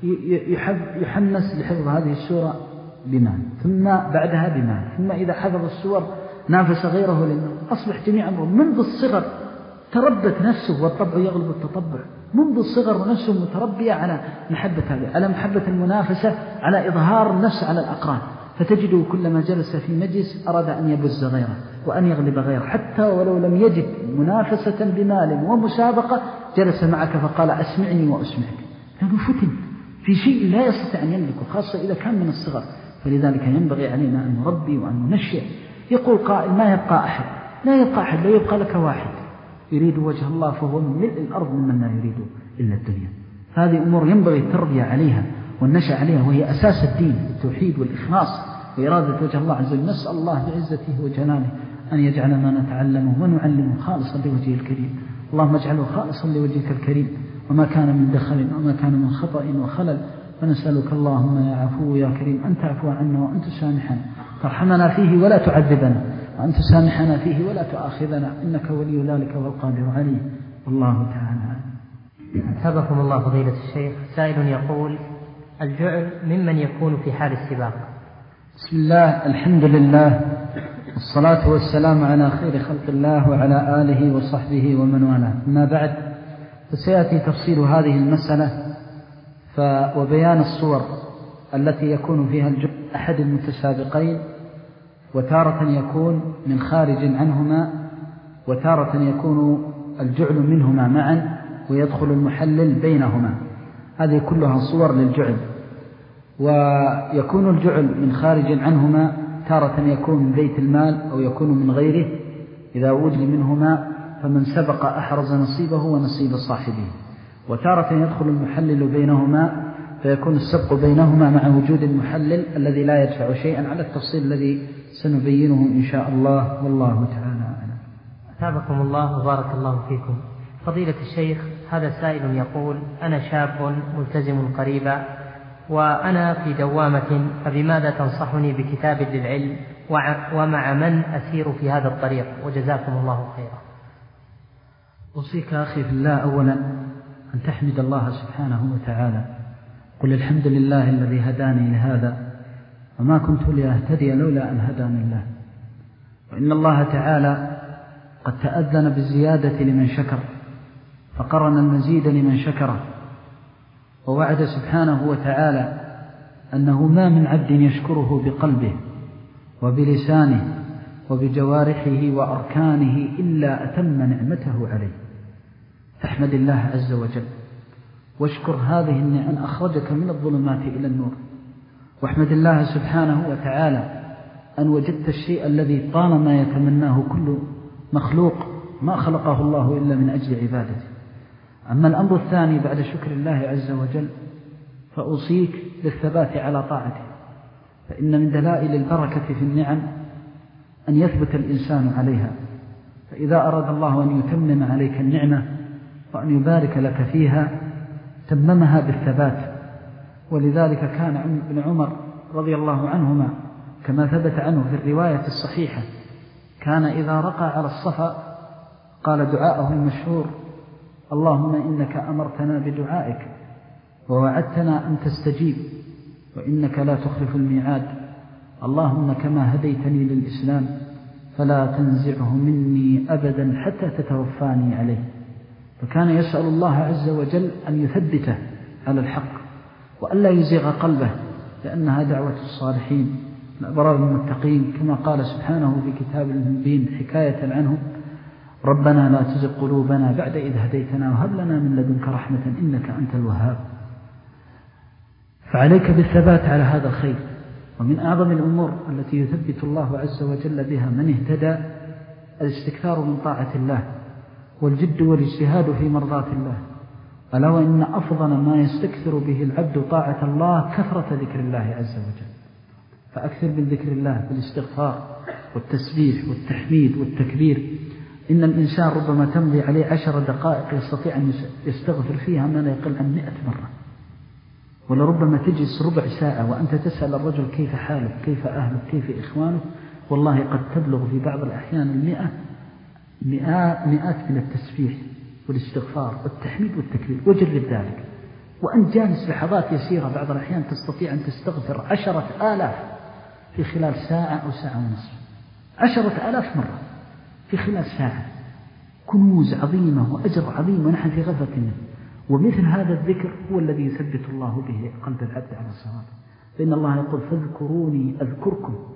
يحمس لحفظ هذه السورة بمال، ثم بعدها بمال، ثم إذا حفظ السور نافس غيره، لأنه أصبح جميع أمره منذ الصغر تربت نفسه، والطبع يغلب التطبع، منذ الصغر ونفسه متربية على محبة هذه، على محبة المنافسة، على إظهار النفس على الأقران. فتجده كلما جلس في مجلس أراد أن يبز غيره، وأن يغلب غيره، حتى ولو لم يجد منافسة بمال ومسابقة جلس معك فقال أسمعني وأسمعك، لأنه فتن في شيء لا يستطيع أن يملكه، خاصة إذا كان من الصغر. فلذلك ينبغي علينا أن نربي وأن ننشئ. يقول قائل ما يبقى أحد، لا يبقى أحد، لا يبقى لك واحد يريد وجه الله فهو من ملء الأرض ممن لا يريد إلا الدنيا. هذه أمور ينبغي التربية عليها والنشأ عليها، وهي أساس الدين، التوحيد والإخلاص وإرادة وجه الله عز وجل. نسأل الله بعزته وجلاله أن يجعل ما نتعلمه ونعلمه خالصا لوجهه الكريم. اللهم اجعله خالصا لوجهك الكريم، وما كان من دخل وما كان من خطأ وخلل. فنسألك اللهم يا عفو يا كريم أن تعفو عنا وأن تسامحنا، ترحمنا فيه ولا تعذبنا، وأن تسامحنا فيه ولا تؤاخذنا، إنك ولي ذلك والقادر عليه. والله تعالى. أثابكم الله فضيلة الشيخ. سائل يقول: الجعل ممن يكون في حال السباق. بسم الله، الحمد لله، والصلاة والسلام على خير خلق الله وعلى آله وصحبه ومن والاه. أما بعد، فسيأتي تفصيل هذه المسألة وبيان الصور التي يكون فيها الجعل أحد المتسابقين، وتارة يكون من خارج عنهما، وتارة يكون الجعل منهما معا ويدخل المحلل بينهما. هذه كلها صور للجعل. ويكون الجعل من خارج عنهما تارة يكون من بيت المال أو يكون من غيره، إذا وجد منهما فمن سبق أحرز نصيبه ونصيب صاحبه. وتارة يدخل المحلل بينهما فيكون السبق بينهما مع وجود المحلل الذي لا يدفع شيئا، على التفصيل الذي سنبينه إن شاء الله، والله تعالى أعلم. أثابكم الله وبارك الله فيكم. فضيلة الشيخ، هذا سائل يقول: أنا شاب ملتزم قريبا وأنا في دوامة، فبماذا تنصحني بكتاب للعلم ومع من أسير في هذا الطريق؟ وجزاكم الله خيرا. أوصيك أخي في الله أولا أن تحمد الله سبحانه وتعالى، قل الحمد لله الذي هداني لهذا وما كنت لأهتدي لولا أن هداني الله. وإن الله تعالى قد تأذن بالزيادة لمن شكر، فقرن المزيد لمن شكره، ووعد سبحانه وتعالى أنه ما من عبد يشكره بقلبه وبلسانه وبجوارحه وأركانه إلا أتم نعمته عليه. فاحمد الله عز وجل واشكر هذه النعم أخرجك من الظلمات إلى النور، واحمد الله سبحانه وتعالى أن وجدت الشيء الذي طالما يتمناه كل مخلوق ما خلقه الله إلا من أجل عبادته. أما الأمر الثاني بعد شكر الله عز وجل، فأوصيك بالثبات على طاعته، فإن من دلائل البركة في النعم أن يثبت الإنسان عليها. فإذا أراد الله أن يتمم عليك النعمة وأن يبارك لك فيها تممها بالثبات. ولذلك كان ابن عمر رضي الله عنهما كما ثبت عنه في الرواية الصحيحة، كان إذا رقى على الصفا قال دعاءه المشهور: اللهم إنك أمرتنا بدعائك ووعدتنا أن تستجيب وإنك لا تخلف الميعاد، اللهم كما هديتني للإسلام فلا تنزعه مني أبدا حتى تتوفاني عليه. فكان يسأل الله عز وجل أن يثبته على الحق وألا يزيغ قلبه، لأنها دعوة الصالحين الأبرار المتقين، كما قال سبحانه في كتاب المبين حكاية عنه: ربنا لا تزغ قلوبنا بعد إذ هديتنا وهب لنا من لدنك رحمة إنك أنت الوهاب. فعليك بالثبات على هذا الخير. ومن أعظم الأمور التي يثبت الله عز وجل بها من اهتدى الاستكثار من طاعة الله والجد والاجتهاد في مرضاة الله. ألا وإن أفضل ما يستكثر به العبد طاعة الله كثرة ذكر الله عز وجل. فأكثر من ذكر الله بالاستغفار والتسبيح والتحميد والتكبير. إن الإنسان ربما تمضي عليه عشر دقائق يستطيع أن يستغفر فيها ما لا يقل عن مئة مرة، ولربما تجلس ربع ساعة وأنت تسأل الرجل كيف حالك، كيف أهلك، كيف إخوانك، والله قد تبلغ في بعض الأحيان المئة مئات من التسبيح والاستغفار والتحميد والتكبير. وجرب ذلك وأنت جالس لحظات يسيرة بعض الأحيان تستطيع أن تستغفر عشرة آلاف في خلال ساعة أو ساعة ونصف، عشرة آلاف مرة في خلال ساعة. كنوز عظيمة وأجر عظيم ونحن في غفلة منه. ومثل هذا الذكر هو الذي يثبت الله به قلب العبد على الصواب. فإن الله يقول: فاذكروني أذكركم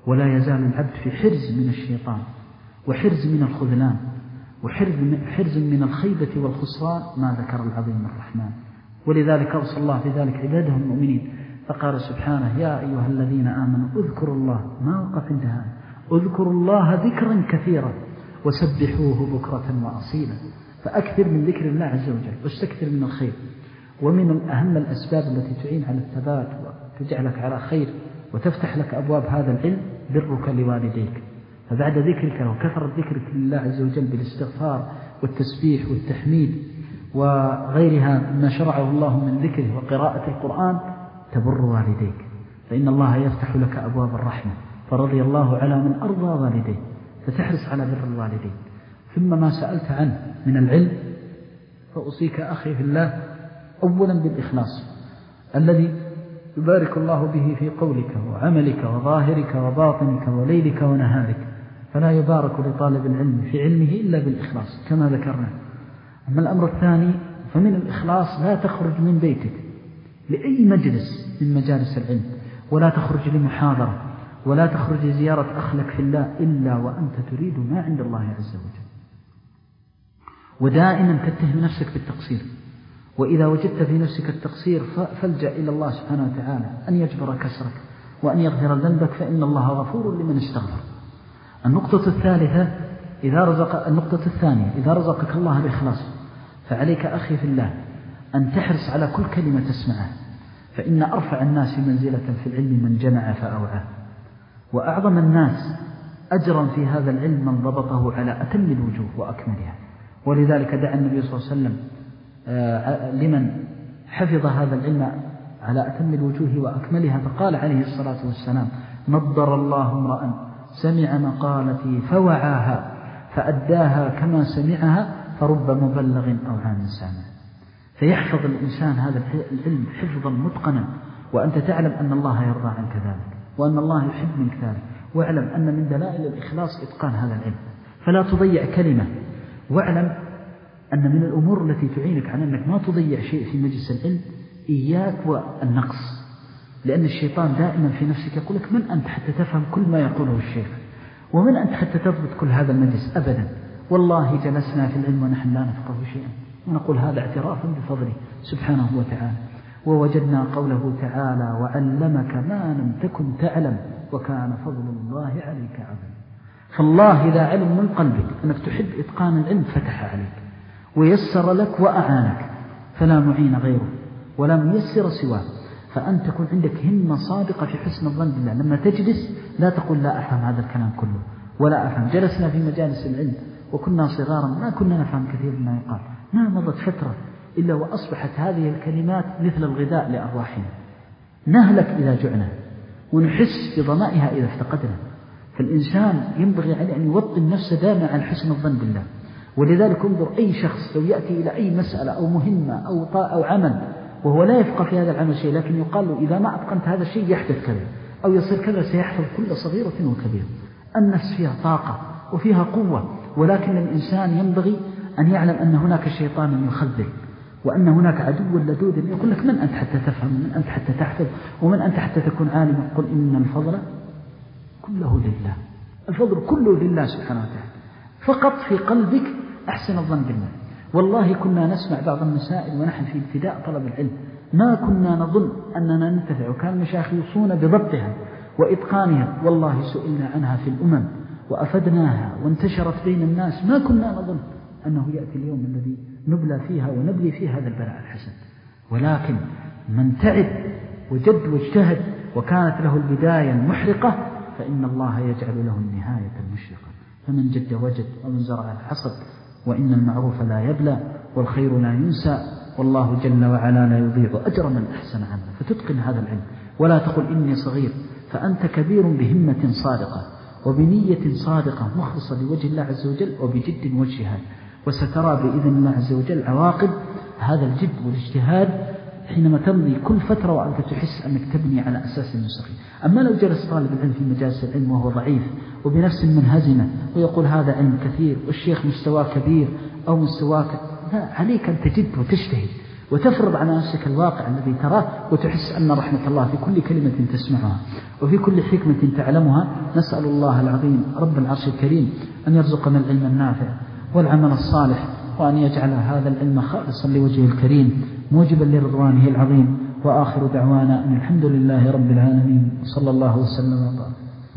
ولا يزال العبد في حرز من الشيطان وحرز من الخذلان وحرز من الخيبة والخسران ما ذكر العظيم الرحمن. ولذلك أوصى الله في ذلك عباده المؤمنين فقال سبحانه: يا أيها الذين آمنوا اذكروا الله، ما وقف انتهى، اذكروا الله ذكرا كثيرا وسبحوه بكرة وأصيلا. فأكثر من ذكر الله عز وجل واستكثر من الخير. ومن أهم الأسباب التي تعين على الثبات وتجعلك على خير وتفتح لك أبواب هذا العلم برك لوالديك. فبعد ذكرك وكثرة ذكرك لله عز وجل بالاستغفار والتسبيح والتحميد وغيرها مما شرعه الله من ذكره وقراءة القرآن تبر والديك، فإن الله يفتح لك أبواب الرحمة، فرضي الله على من أرضى والديه، فتحرص على بر الوالدين. ثم ما سألت عنه من العلم فأوصيك أخي في الله أولا بالإخلاص الذي يبارك الله به في قولك وعملك وظاهرك وباطنك وليلك ونهارك، فلا يبارك لطالب العلم في علمه إلا بالإخلاص كما ذكرنا. أما الأمر الثاني فمن الإخلاص لا تخرج من بيتك لأي مجلس من مجالس العلم، ولا تخرج لمحاضرة، ولا تخرج زيارة أخ لك في الله إلا وأنت تريد ما عند الله عز وجل. ودائما تتهم نفسك بالتقصير، وإذا وجدت في نفسك التقصير فالجأ إلى الله سبحانه وتعالى أن يجبر كسرك وأن يغفر ذنبك، فإن الله غفور لمن استغفر. النقطة الثالثة إذا رزق النقطة الثانية إذا رزقك الله بإخلاص فعليك أخي في الله أن تحرص على كل كلمة تسمعها، فإن أرفع الناس منزلة في العلم من جمع فأوعى، وأعظم الناس أجرا في هذا العلم من ضبطه على أتم الوجوه وأكملها. ولذلك دعا النبي صلى الله عليه وسلم لمن حفظ هذا العلم على أتم الوجوه وأكملها، فقال عليه الصلاة والسلام: نضر الله امرأ سمع مقالتي فوعاها فأداها كما سمعها فرب مبلغ أو عام سامع. فيحفظ الإنسان هذا العلم حفظا متقنا، وأنت تعلم أن الله يرضى عنك ذلك وأن الله يحب منك ذلك، واعلم أن من دلائل الإخلاص إتقان هذا العلم، فلا تضيع كلمة. واعلم أن من الأمور التي تعينك على أنك ما تضيع شيء في مجلس العلم إياك والنقص، لأن الشيطان دائما في نفسك يقول لك: من أنت حتى تفهم كل ما يقوله الشيخ؟ ومن أنت حتى تضبط كل هذا المجلس؟ أبدا، والله جلسنا في العلم ونحن لا نفقه شيئا، ونقول هذا اعتراف بفضله سبحانه وتعالى. ووجدنا قوله تعالى: وعلمك ما لم تكن تعلم وكان فضل الله عليك عظيما. فالله إذا علم من قلبك أنك تحب إتقان العلم فتح عليك ويسر لك وأعانك، فلا معين غيره ولا ميسر سواه. فأن تكون عندك همة صادقة في حسن الظن بالله. لما تجلس لا تقول لا أفهم هذا الكلام كله ولا أفهم. جلسنا في مجالس العلم وكنا صغارا ما كنا نفهم كثير مما يقال، ما مضت فترة إلا وأصبحت هذه الكلمات مثل الغذاء لأرواحنا، نهلك إذا جعنا ونحس بظمائها إذا افتقدنا. فالإنسان ينبغي عليه أن يوطن نفسه دائما على حسن الظن بالله. ولذلك انظر أي شخص لو يأتي إلى أي مسألة أو مهمة أو طاعة أو عمل وهو لا يفقه في هذا العمل شيء، لكن يقال له إذا ما أتقنت هذا الشيء يحدث كذا أو يصير كذا، سيحفظ كل صغيرة وكبيرة. النفس فيها طاقة وفيها قوة، ولكن الإنسان ينبغي أن يعلم أن هناك شيطان يخذل، وأن هناك عدو لدود يقول لك: من أنت حتى تفهم، من أنت حتى تحفظ، ومن أنت حتى تكون عالما. قل إن الفضل كله لله، الفضل كله لله سبحانه وتعالى، فقط في قلبك أحسن الظن بالله. والله كنا نسمع بعض المسائل ونحن في ابتداء طلب العلم ما كنا نظن أننا ننتفع، وكان المشايخ يوصون بضبطها وإتقانها، والله سئلنا عنها في الأمم وأفدناها وانتشرت بين الناس، ما كنا نظن أنه يأتي اليوم الذي نبلى فيها ونبلي فيه هذا البلاء الحسن. ولكن من تعب وجد واجتهد وكانت له البداية المحرقة فإن الله يجعل له النهاية المشرقة. فمن جد وجد ومن زرع الحصد، وإن المعروف لا يبلى والخير لا ينسى، والله جل وعلا لا يضيع أجر من أحسن عملا. فتتقن هذا العلم ولا تقل إني صغير، فأنت كبير بهمة صادقة وبنية صادقة مخلصة لوجه الله عز وجل وبجد واجتهاد، وسترى بإذن الله عز وجل عواقب هذا الجد والاجتهاد حينما تمضي كل فترة وأنت تحس أنك تبني على أساس مستقيم. أما لو جلس طالب العلم في مجالس العلم وهو ضعيف وبنفس منهزمة ويقول هذا علم كثير والشيخ مستواه كبير أو مستواك، لا، عليك أن تجد وتجتهد وتفرض على نفسك الواقع الذي تراه، وتحس أن رحمة الله في كل كلمة تسمعها وفي كل حكمة تعلمها. نسأل الله العظيم رب العرش الكريم أن يرزقنا العلم النافع والعمل الصالح، وأن يجعل هذا العلم خالصا لوجهه الكريم موجبا لرضوانه العظيم. وآخر دعوانا أن الحمد لله رب العالمين، صلى الله وسلم وبارك.